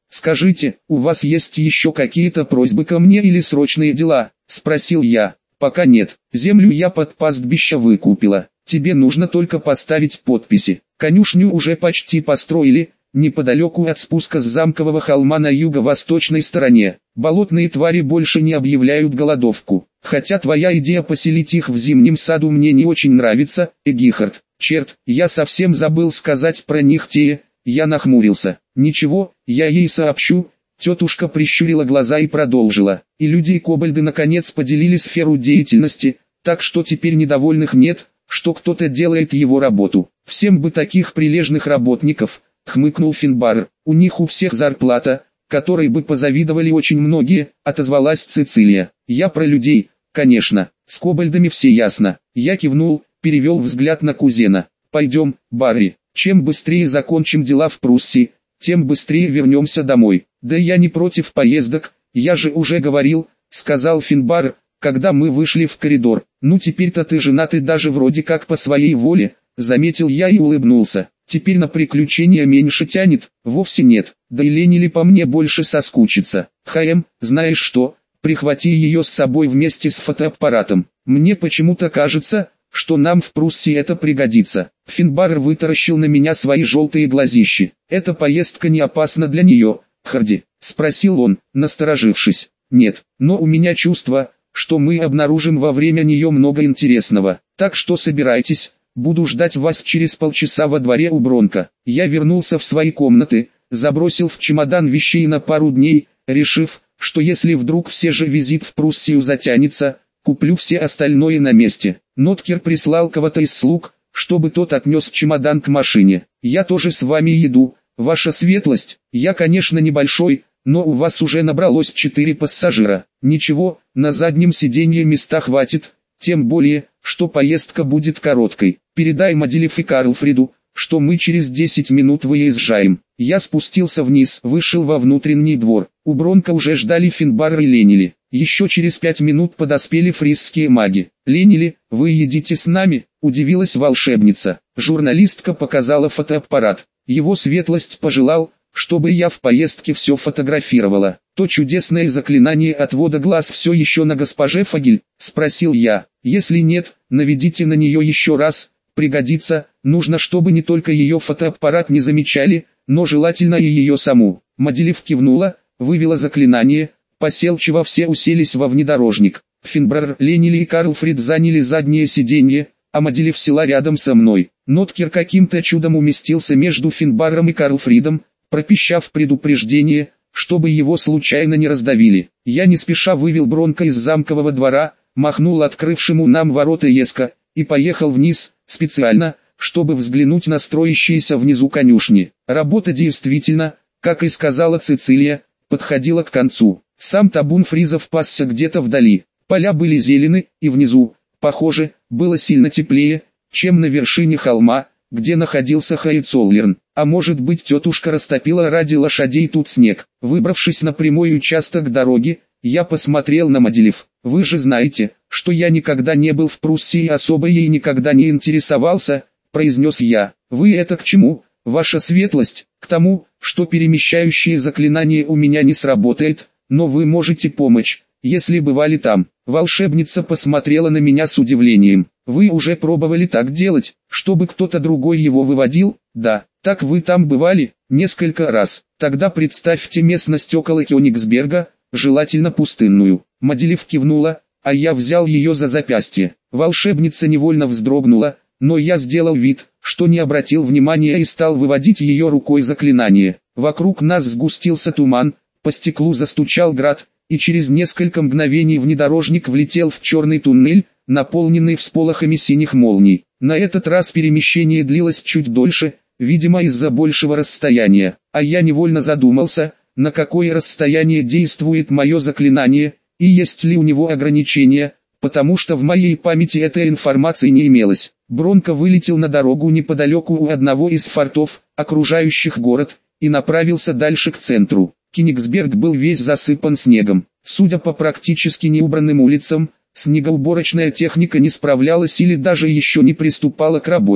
«Скажите, у вас есть еще какие-то просьбы ко мне или срочные дела?» – спросил я. «Пока нет. Землю я под пастбище выкупила. Тебе нужно только поставить подписи. Конюшню уже почти построили, неподалеку от спуска с замкового холма на юго-восточной стороне. Болотные твари больше не объявляют голодовку. Хотя твоя идея поселить их в зимнем саду мне не очень нравится, Эгихард. Черт, я совсем забыл сказать про Нихтея». Я нахмурился. «Ничего, я ей сообщу». Тетушка прищурила глаза и продолжила. «И люди и кобальды наконец поделили сферу деятельности, так что теперь недовольных нет, что кто-то делает его работу. Всем бы таких прилежных работников», — хмыкнул Финбар. «У них у всех зарплата, которой бы позавидовали очень многие», — отозвалась Цицилия. «Я про людей, конечно, с кобальдами все ясно». Я кивнул, перевел взгляд на кузена. «Пойдем, Барри. Чем быстрее закончим дела в Пруссии, тем быстрее вернемся домой». «Да я не против поездок, я же уже говорил», — сказал Финбар, когда мы вышли в коридор. «Ну теперь-то ты женат и даже вроде как по своей воле», — заметил я и улыбнулся. «Теперь на приключения меньше тянет?» «Вовсе нет, да и лень ли по мне больше соскучиться?» Знаешь что, прихвати ее с собой вместе с фотоаппаратом. Мне почему-то кажется, что нам в Пруссии это пригодится». Финбар вытаращил на меня свои желтые глазищи. «Эта поездка не опасна для нее, Харди?» — спросил он, насторожившись. «Нет, но у меня чувство, что мы обнаружим во время нее много интересного. Так что собирайтесь, буду ждать вас через полчаса во дворе у Бронко». Я вернулся в свои комнаты, забросил в чемодан вещей на пару дней, решив, что если вдруг все же визит в Пруссию затянется, куплю все остальное на месте. Ноткер прислал кого-то из слуг, чтобы тот отнес чемодан к машине. «Я тоже с вами еду, ваша светлость. Я, конечно, небольшой, но у вас уже набралось 4 пассажира». «Ничего, на заднем сиденье места хватит, тем более, что поездка будет короткой. Передай Маделев и Карлфриду, что мы через 10 минут выезжаем». Я спустился вниз, вышел во внутренний двор. У Бронко уже ждали Финбар и Ленили. Еще через 5 минут подоспели фрисские маги. «Ленили, вы едете с нами?» – удивилась волшебница. Журналистка показала фотоаппарат. Его светлость пожелал, чтобы я в поездке все фотографировала. «То чудесное заклинание отвода глаз все еще на госпоже Фагель?» – спросил я. «Если нет, наведите на нее еще раз, пригодится. Нужно, чтобы не только ее фотоаппарат не замечали, но желательно и ее саму». Маделев кивнула, вывела заклинание, после чего все уселись во внедорожник. Финбар, Ленили и Карлфрид заняли заднее сиденье, а Маделев села рядом со мной. Ноткер каким-то чудом уместился между Финбаром и Карлфридом, пропищав предупреждение, чтобы его случайно не раздавили. Я не спеша вывел Бронко из замкового двора, махнул открывшему нам ворота Еска, и поехал вниз, специально, чтобы взглянуть на строящиеся внизу конюшни. Работа действительно, как и сказала Цицилия, подходила к концу. Сам табун фризов пасся где-то вдали. Поля были зелены, и внизу, похоже, было сильно теплее, чем на вершине холма, где находился Хайцоллерн. А может быть, тетушка растопила ради лошадей тут снег. Выбравшись на прямой участок дороги, я посмотрел на Маделев. «Вы же знаете, что я никогда не был в Пруссии и особо ей никогда не интересовался», — произнес я. «Вы это к чему, ваша светлость?» «К тому, что перемещающее заклинание у меня не сработает, но вы можете помочь, если бывали там». Волшебница посмотрела на меня с удивлением. «Вы уже пробовали так делать, чтобы кто-то другой его выводил?» «Да, так вы там бывали?» «Несколько раз. Тогда представьте местность около Кёнигсберга, желательно пустынную». Маделев кивнула, а я взял ее за запястье. Волшебница невольно вздрогнула, но я сделал вид, что не обратил внимания и стал выводить ее рукой заклинание. Вокруг нас сгустился туман, по стеклу застучал град, и через несколько мгновений внедорожник влетел в черный туннель, наполненный всполохами синих молний. На этот раз перемещение длилось чуть дольше, видимо из-за большего расстояния, а я невольно задумался, на какое расстояние действует мое заклинание, и есть ли у него ограничения, потому что в моей памяти этой информации не имелось. Бронко вылетел на дорогу неподалеку у одного из фортов, окружающих город, и направился дальше к центру. Кёнигсберг был весь засыпан снегом. Судя по практически неубранным улицам, снегоуборочная техника не справлялась или даже еще не приступала к работе.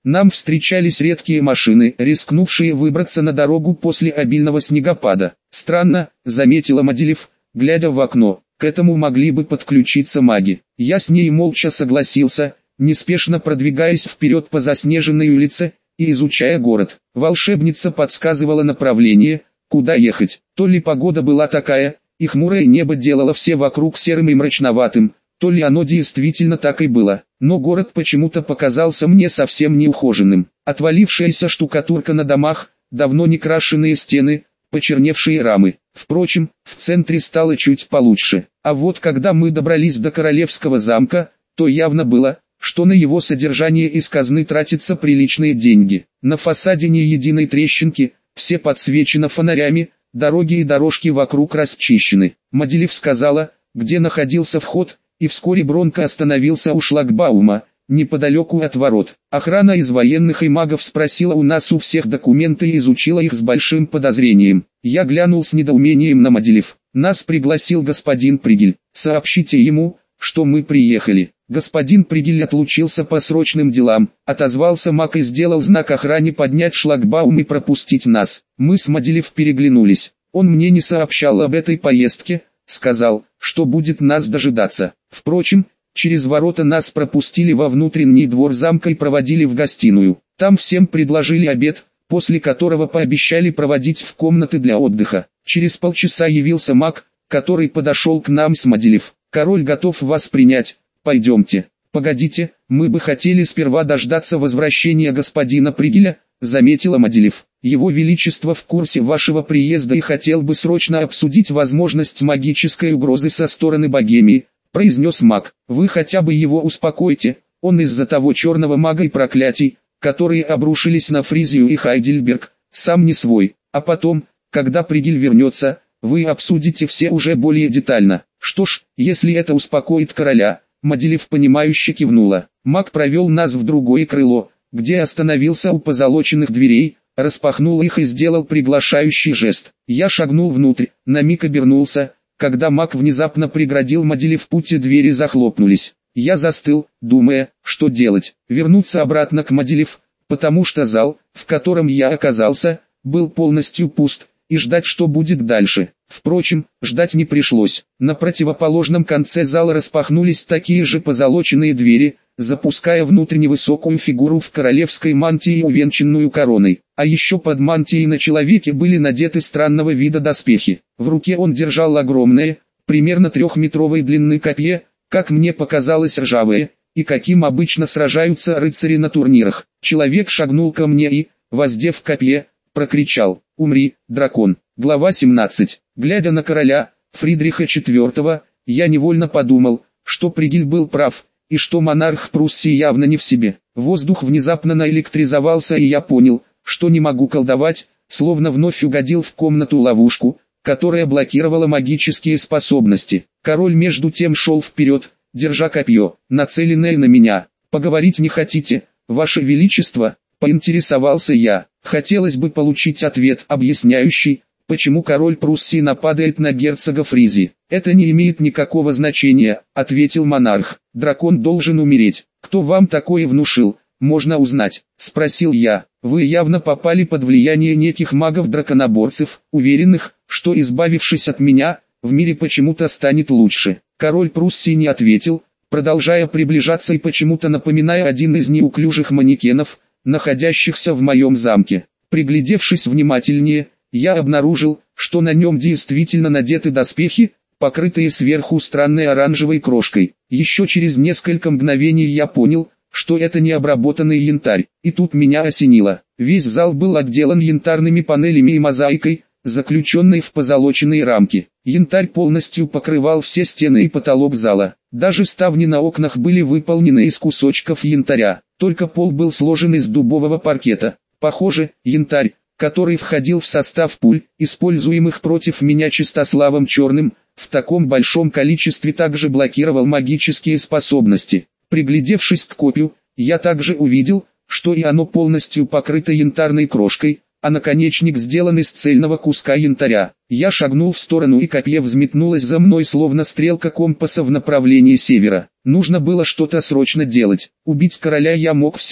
Нам встречались редкие машины, рискнувшие выбраться на дорогу после обильного снегопада. «Странно», — заметила Маделев, глядя в окно, — «к этому могли бы подключиться маги». Я с ней молча согласился, неспешно продвигаясь вперед по заснеженной улице и изучая город. Волшебница подсказывала направление, куда ехать. То ли погода была такая, и хмурое небо делало все вокруг серым и мрачноватым, то ли оно действительно так и было. Но город почему-то показался мне совсем неухоженным. Отвалившаяся штукатурка на домах, давно не крашеные стены, почерневшие рамы. Впрочем, в центре стало чуть получше. А вот когда мы добрались до Королевского замка, то явно было, что на его содержание из казны тратятся приличные деньги. На фасаде ни единой трещинки, все подсвечено фонарями, дороги и дорожки вокруг расчищены. Маделев сказала, где находился вход, и вскоре Бронко остановился у шлагбаума, неподалеку от ворот. Охрана из военных и магов спросила у нас у всех документы и изучила их с большим подозрением. Я глянул с недоумением на Маделев. «Нас пригласил господин Пригель. Сообщите ему, что мы приехали». Господин Пригель отлучился по срочным делам, отозвался маг и сделал знак охране поднять шлагбаум и пропустить нас. Мы с Маделев переглянулись. Он мне не сообщал об этой поездке, сказал, что будет нас дожидаться. Впрочем, через ворота нас пропустили во внутренний двор замка и проводили в гостиную. Там всем предложили обед, после которого пообещали проводить в комнаты для отдыха. Через полчаса явился маг, который подошел к нам с Маделев. «Король готов вас принять, пойдемте». «Погодите, мы бы хотели сперва дождаться возвращения господина Пригеля», заметила Маделев. «Его Величество в курсе вашего приезда и хотел бы срочно обсудить возможность магической угрозы со стороны Богемии», произнес маг. «Вы хотя бы его успокойте, он из-за того черного мага и проклятий, которые обрушились на Фризию и Хайдельберг, сам не свой. А потом, когда Пригель вернется, вы обсудите все уже более детально». «Что ж, если это успокоит короля», Маделев понимающе кивнула. Маг провел нас в другое крыло, где остановился у позолоченных дверей, распахнул их и сделал приглашающий жест. Я шагнул внутрь, на миг обернулся, когда маг внезапно преградил Маделев путь и двери захлопнулись. Я застыл, думая, что делать. Вернуться обратно к Маделев, потому что зал, в котором я оказался, был полностью пуст, и ждать, что будет дальше. Впрочем, ждать не пришлось. На противоположном конце зала распахнулись такие же позолоченные двери, запуская внутрь невысокую фигуру в королевской мантии, увенчанную короной. А еще под мантией на человеке были надеты странного вида доспехи. В руке он держал огромное, примерно 3-метровой длины копье, как мне показалось ржавое, и каким обычно сражаются рыцари на турнирах. Человек шагнул ко мне и, воздев копье, прокричал: «Умри, дракон». Глава 17. Глядя на короля, Фридриха IV, я невольно подумал, что Пригель был прав, и что монарх Пруссии явно не в себе. Воздух внезапно наэлектризовался, и я понял, что не могу колдовать, словно вновь угодил в комнату-ловушку, которая блокировала магические способности. Король между тем шел вперед, держа копье, нацеленное на меня. «Поговорить не хотите, ваше величество?» — поинтересовался я. Хотелось бы получить ответ, объясняющий, почему король Пруссии нападает на герцога Фризии. «Это не имеет никакого значения», — ответил монарх. «Дракон должен умереть». «Кто вам такое внушил, можно узнать?» — спросил я. «Вы явно попали под влияние неких магов-драконоборцев, уверенных, что, избавившись от меня, в мире почему-то станет лучше». Король Пруссии не ответил, продолжая приближаться и почему-то напоминая один из неуклюжих манекенов, находящихся в моем замке. Приглядевшись внимательнее, я обнаружил, что на нем действительно надеты доспехи, покрытые сверху странной оранжевой крошкой. Еще через несколько мгновений я понял, что это не обработанный янтарь, и тут меня осенило. Весь зал был отделан янтарными панелями и мозаикой, заключенной в позолоченные рамки. Янтарь полностью покрывал все стены и потолок зала. Даже ставни на окнах были выполнены из кусочков янтаря, только пол был сложен из дубового паркета. Похоже, янтарь, который входил в состав пуль, используемых против меня Чистославом Черным, в таком большом количестве также блокировал магические способности. Приглядевшись к копью, я также увидел, что и оно полностью покрыто янтарной крошкой, а наконечник сделан из цельного куска янтаря. Я шагнул в сторону, и копье взметнулось за мной, словно стрелка компаса в направлении севера. Нужно было что-то срочно делать. Убить короля я мог всегда,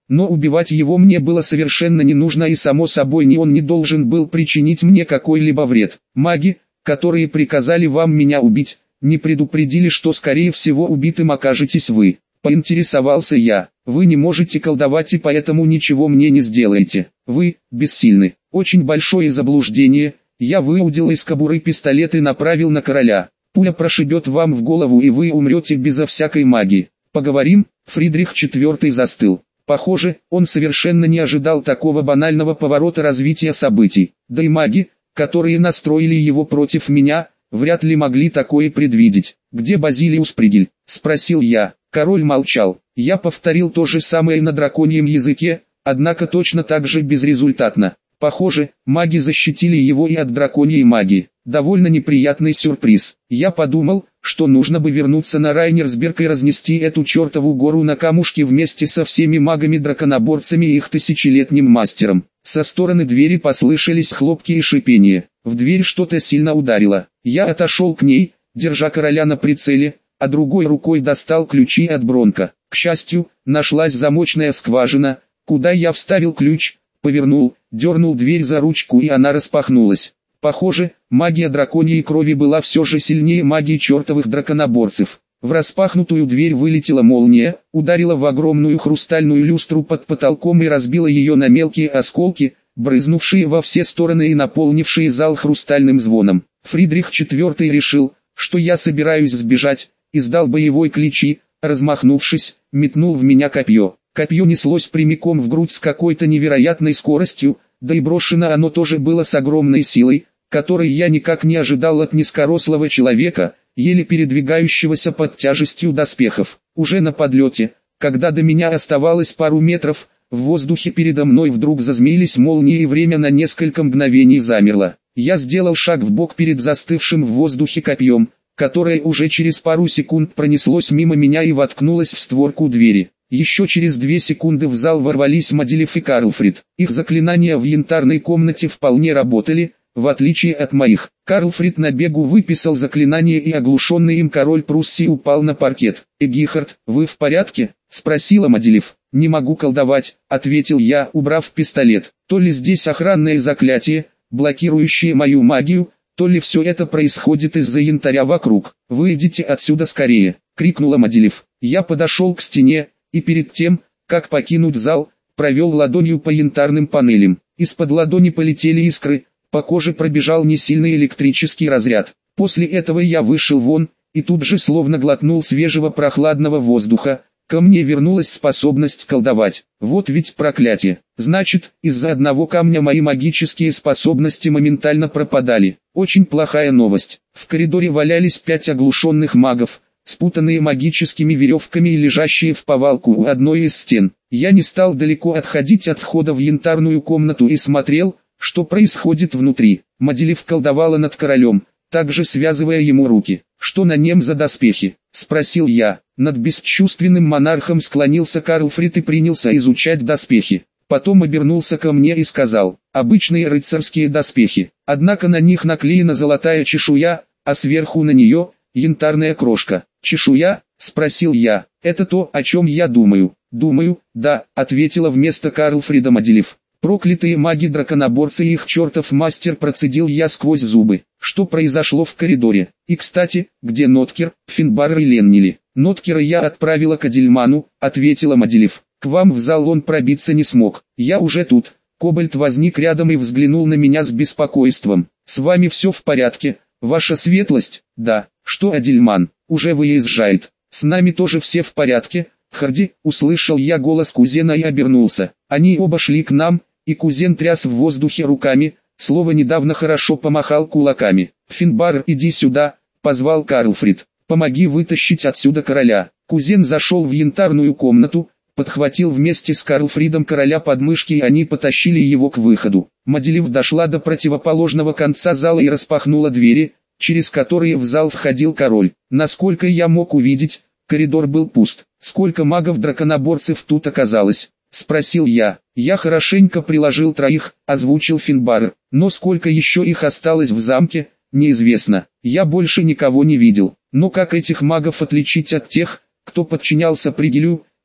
но убивать его мне было совершенно не нужно, и само собой он не должен был причинить мне какой-либо вред. Маги, которые приказали вам меня убить, не предупредили, что скорее всего убитым окажетесь вы. Поинтересовался я. Вы не можете колдовать и поэтому ничего мне не сделаете. Вы бессильны. Очень большое заблуждение. Я выудил из кобуры пистолет и направил на короля. Пуля прошибет вам в голову и вы умрете безо всякой магии. Поговорим? Фридрих IV застыл. Похоже, он совершенно не ожидал такого банального поворота развития событий. Да и маги, которые настроили его против меня, вряд ли могли такое предвидеть. «Где Базилиус Пригель?» – спросил я. Король молчал. Я повторил то же самое на драконьем языке, однако точно так же безрезультатно. Похоже, маги защитили его и от драконьей магии. Довольно неприятный сюрприз. Я подумал, что нужно бы вернуться на Райнерсберг и разнести эту чертову гору на камушки вместе со всеми магами-драконоборцами и их тысячелетним мастером. Со стороны двери послышались хлопки и шипение. В дверь что-то сильно ударило. Я отошел к ней, держа короля на прицеле, а другой рукой достал ключи от Бронко. К счастью, нашлась замочная скважина, куда я вставил ключ, повернул, дернул дверь за ручку и она распахнулась. Похоже, магия драконьей крови была все же сильнее магии чертовых драконоборцев. В распахнутую дверь вылетела молния, ударила в огромную хрустальную люстру под потолком и разбила ее на мелкие осколки, брызнувшие во все стороны и наполнившие зал хрустальным звоном. Фридрих IV решил, что я собираюсь сбежать, издал боевой клич и, размахнувшись, метнул в меня копье. Копье неслось прямиком в грудь с какой-то невероятной скоростью, да и брошено оно тоже было с огромной силой, которой я никак не ожидал от низкорослого человека, еле передвигающегося под тяжестью доспехов. Уже на подлете, когда до меня оставалось пару метров, в воздухе передо мной вдруг зазмеились молнии и время на несколько мгновений замерло. Я сделал шаг вбок перед застывшим в воздухе копьем, которое уже через пару секунд пронеслось мимо меня и воткнулось в створку двери. Еще через 2 секунды в зал ворвались Мадилев и Карлфрид. Их заклинания в янтарной комнате вполне работали, в отличие от моих. Карлфрид на бегу выписал заклинание и оглушенный им король Пруссии упал на паркет. «Эгихард, вы в порядке?» – спросила Мадилев. «Не могу колдовать», – ответил я, убрав пистолет. «То ли здесь охранное заклятие, блокирующее мою магию, то ли все это происходит из-за янтаря вокруг. Выйдите отсюда скорее!» – крикнула Мадилев. Я подошел к стене, и перед тем, как покинуть зал, провел ладонью по янтарным панелям. Из-под ладони полетели искры, по коже пробежал несильный электрический разряд. После этого я вышел вон, и тут же словно глотнул свежего прохладного воздуха, ко мне вернулась способность колдовать. Вот ведь проклятие. Значит, из-за одного камня мои магические способности моментально пропадали. Очень плохая новость. В коридоре валялись 5 оглушенных магов, спутанные магическими веревками и лежащие в повалку у одной из стен. Я не стал далеко отходить от входа в янтарную комнату и смотрел, что происходит внутри. Мадилев колдовала над королем, также связывая ему руки. «Что на нем за доспехи?» – спросил я. Над бесчувственным монархом склонился Карлфрид и принялся изучать доспехи. Потом обернулся ко мне и сказал: «Обычные рыцарские доспехи, однако на них наклеена золотая чешуя, а сверху на нее – янтарная крошка». «Чешуя?» – спросил я. «Это то, о чем я думаю». «Думаю, да», – ответила вместо Карлфрида Мадилев. «Проклятые маги-драконоборцы и их чертов мастер», процедил я сквозь зубы. «Что произошло в коридоре? И кстати, где Ноткер, Финбар и Леннили?» «Ноткера я отправила к Адельману», – ответила Мадилев. «К вам в зал он пробиться не смог. Я уже тут». Кобальт возник рядом и взглянул на меня с беспокойством. «С вами все в порядке, ваша светлость?» «Да». «Что Адельман? Уже выезжает?» «С нами тоже все в порядке, Харди», – услышал я голос кузена и обернулся. Они оба шли к нам, и кузен тряс в воздухе руками, слово недавно хорошо помахал кулаками. «Финбар, иди сюда», – позвал Карлфрид. «Помоги вытащить отсюда короля». Кузен зашел в янтарную комнату, подхватил вместе с Карлфридом короля под мышки и они потащили его к выходу. Мадилев дошла до противоположного конца зала и распахнула двери, через которые в зал входил король. Насколько я мог увидеть, коридор был пуст. «Сколько магов-драконоборцев тут оказалось?» – спросил я. «Я хорошенько приложил 3, озвучил Финбар. «Но сколько еще их осталось в замке, неизвестно. Я больше никого не видел. Но как этих магов отличить от тех, кто подчинялся Пригелю,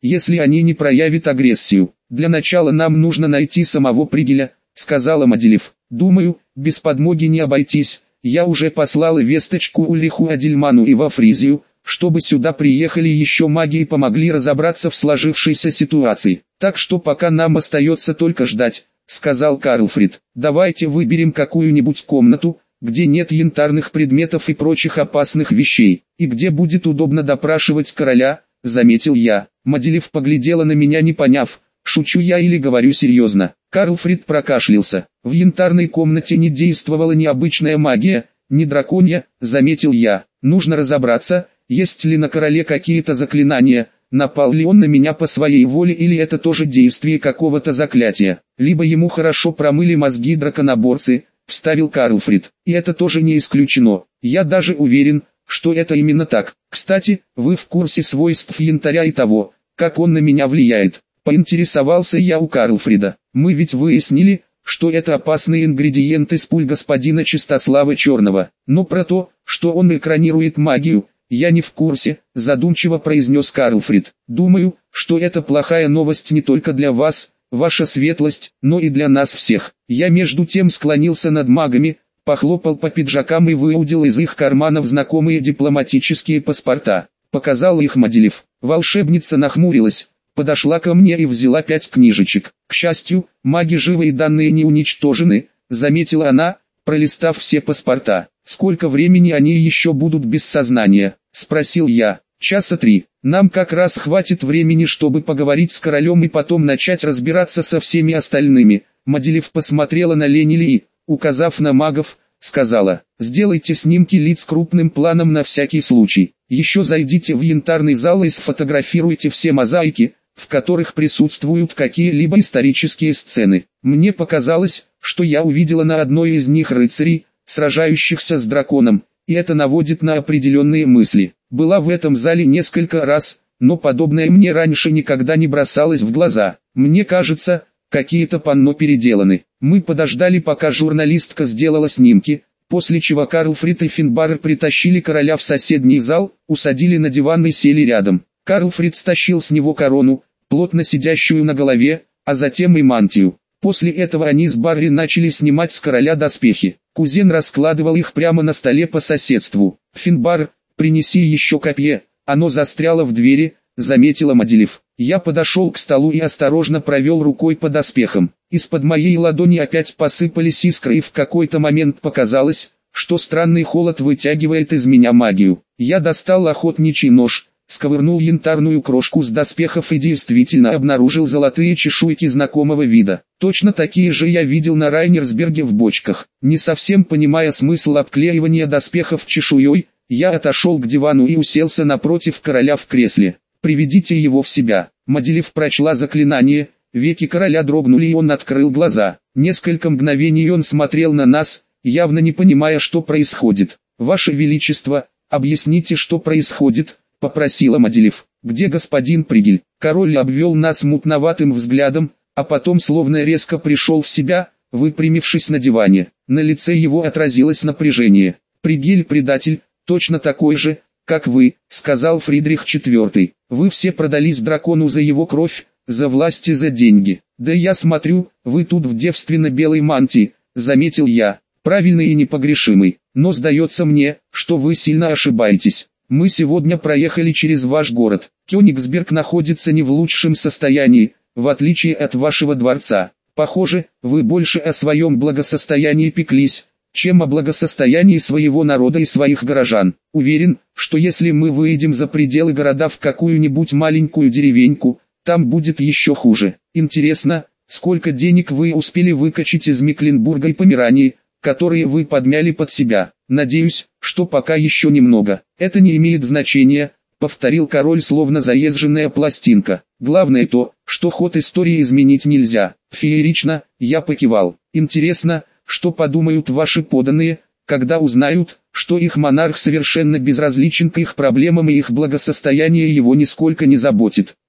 если они не проявят агрессию. Для начала нам нужно найти самого Пригеля, сказала Маделев. Думаю, без подмоги не обойтись. Я уже послала весточку Ульриху Адельману и во Фризию, чтобы сюда приехали еще маги и помогли разобраться в сложившейся ситуации. Так что пока нам остается только ждать, сказал Карлфрид. Давайте выберем какую-нибудь комнату, где нет янтарных предметов и прочих опасных вещей, и где будет удобно допрашивать короля, заметил я. Маделев поглядела на меня, не поняв, шучу я или говорю серьезно. Карлфрид прокашлялся. В янтарной комнате не действовала ни обычная магия, ни драконья, заметил я. Нужно разобраться, есть ли на короле какие-то заклинания, напал ли он на меня по своей воле или это тоже действие какого-то заклятия. Либо ему хорошо промыли мозги драконоборцы, вставил Карлфрид. И это тоже не исключено. Я даже уверен, что это именно так. Кстати, вы в курсе свойств янтаря и того, как он на меня влияет? Поинтересовался я у Карлфрида. Мы ведь выяснили, что это опасный ингредиент из пуль господина Чистослава Черного. Но про то, что он экранирует магию, я не в курсе, задумчиво произнес Карлфрид. Думаю, что это плохая новость не только для вас, ваша светлость, но и для нас всех. Я между тем склонился над магами, похлопал по пиджакам и выудил из их карманов знакомые дипломатические паспорта. Показал их Маделев. Волшебница нахмурилась, подошла ко мне и взяла 5 книжечек. К счастью, маги живы и данные не уничтожены, заметила она, пролистав все паспорта. Сколько времени они еще будут без сознания? Спросил я. Часа 3. Нам как раз хватит времени, чтобы поговорить с королем и потом начать разбираться со всеми остальными. Маделев посмотрела на Ленили и, указав на магов, сказала: сделайте снимки лиц крупным планом на всякий случай. Еще зайдите в янтарный зал и сфотографируйте все мозаики, в которых присутствуют какие-либо исторические сцены. Мне показалось, что я увидела на одной из них рыцарей, сражающихся с драконом, и это наводит на определенные мысли. Была в этом зале несколько раз, но подобное мне раньше никогда не бросалось в глаза. Мне кажется, какие-то панно переделаны. Мы подождали, пока журналистка сделала снимки, после чего Карлфрид и Финбарр притащили короля в соседний зал, усадили на диван и сели рядом. Карлфрид стащил с него корону, плотно сидящую на голове, а затем и мантию. После этого они с Барри начали снимать с короля доспехи. Кузен раскладывал их прямо на столе по соседству. «Финбарр, принеси еще копье, оно застряло в двери», — заметила Маделев. Я подошел к столу и осторожно провел рукой по доспехам. Из-под моей ладони опять посыпались искры, и в какой-то момент показалось, что странный холод вытягивает из меня магию. Я достал охотничий нож, сковырнул янтарную крошку с доспехов и действительно обнаружил золотые чешуйки знакомого вида. Точно такие же я видел на Райнерсберге в бочках. Не совсем понимая смысл обклеивания доспехов чешуей, я отошел к дивану и уселся напротив короля в кресле. «Приведите его в себя». Маделев прочла заклинание, веки короля дрогнули и он открыл глаза. Несколько мгновений он смотрел на нас, явно не понимая, что происходит. «Ваше Величество, объясните, что происходит», — попросила Маделев. «Где господин Пригель?» Король обвел нас мутноватым взглядом, а потом словно резко пришел в себя, выпрямившись на диване. На лице его отразилось напряжение. «Пригель предатель, точно такой же, как вы», — сказал Фридрих IV. «Вы все продались дракону за его кровь, за власть и за деньги. Да я смотрю, вы тут в девственно-белой мантии», — заметил я, — «правильный и непогрешимый. Но сдается мне, что вы сильно ошибаетесь. Мы сегодня проехали через ваш город. Кёнигсберг находится не в лучшем состоянии, в отличие от вашего дворца. Похоже, вы больше о своем благосостоянии пеклись, чем о благосостоянии своего народа и своих горожан. Уверен, что если мы выйдем за пределы города в какую-нибудь маленькую деревеньку, там будет еще хуже. Интересно, сколько денег вы успели выкачать из Мекленбурга и Померании, которые вы подмяли под себя? Надеюсь, что пока еще немного. Это не имеет значения», — повторил король словно заезженная пластинка. «Главное то, что ход истории изменить нельзя». Феерично, я покивал. «Интересно, что подумают ваши подданные, когда узнают, что их монарх совершенно безразличен к их проблемам и их благосостояние его нисколько не заботит».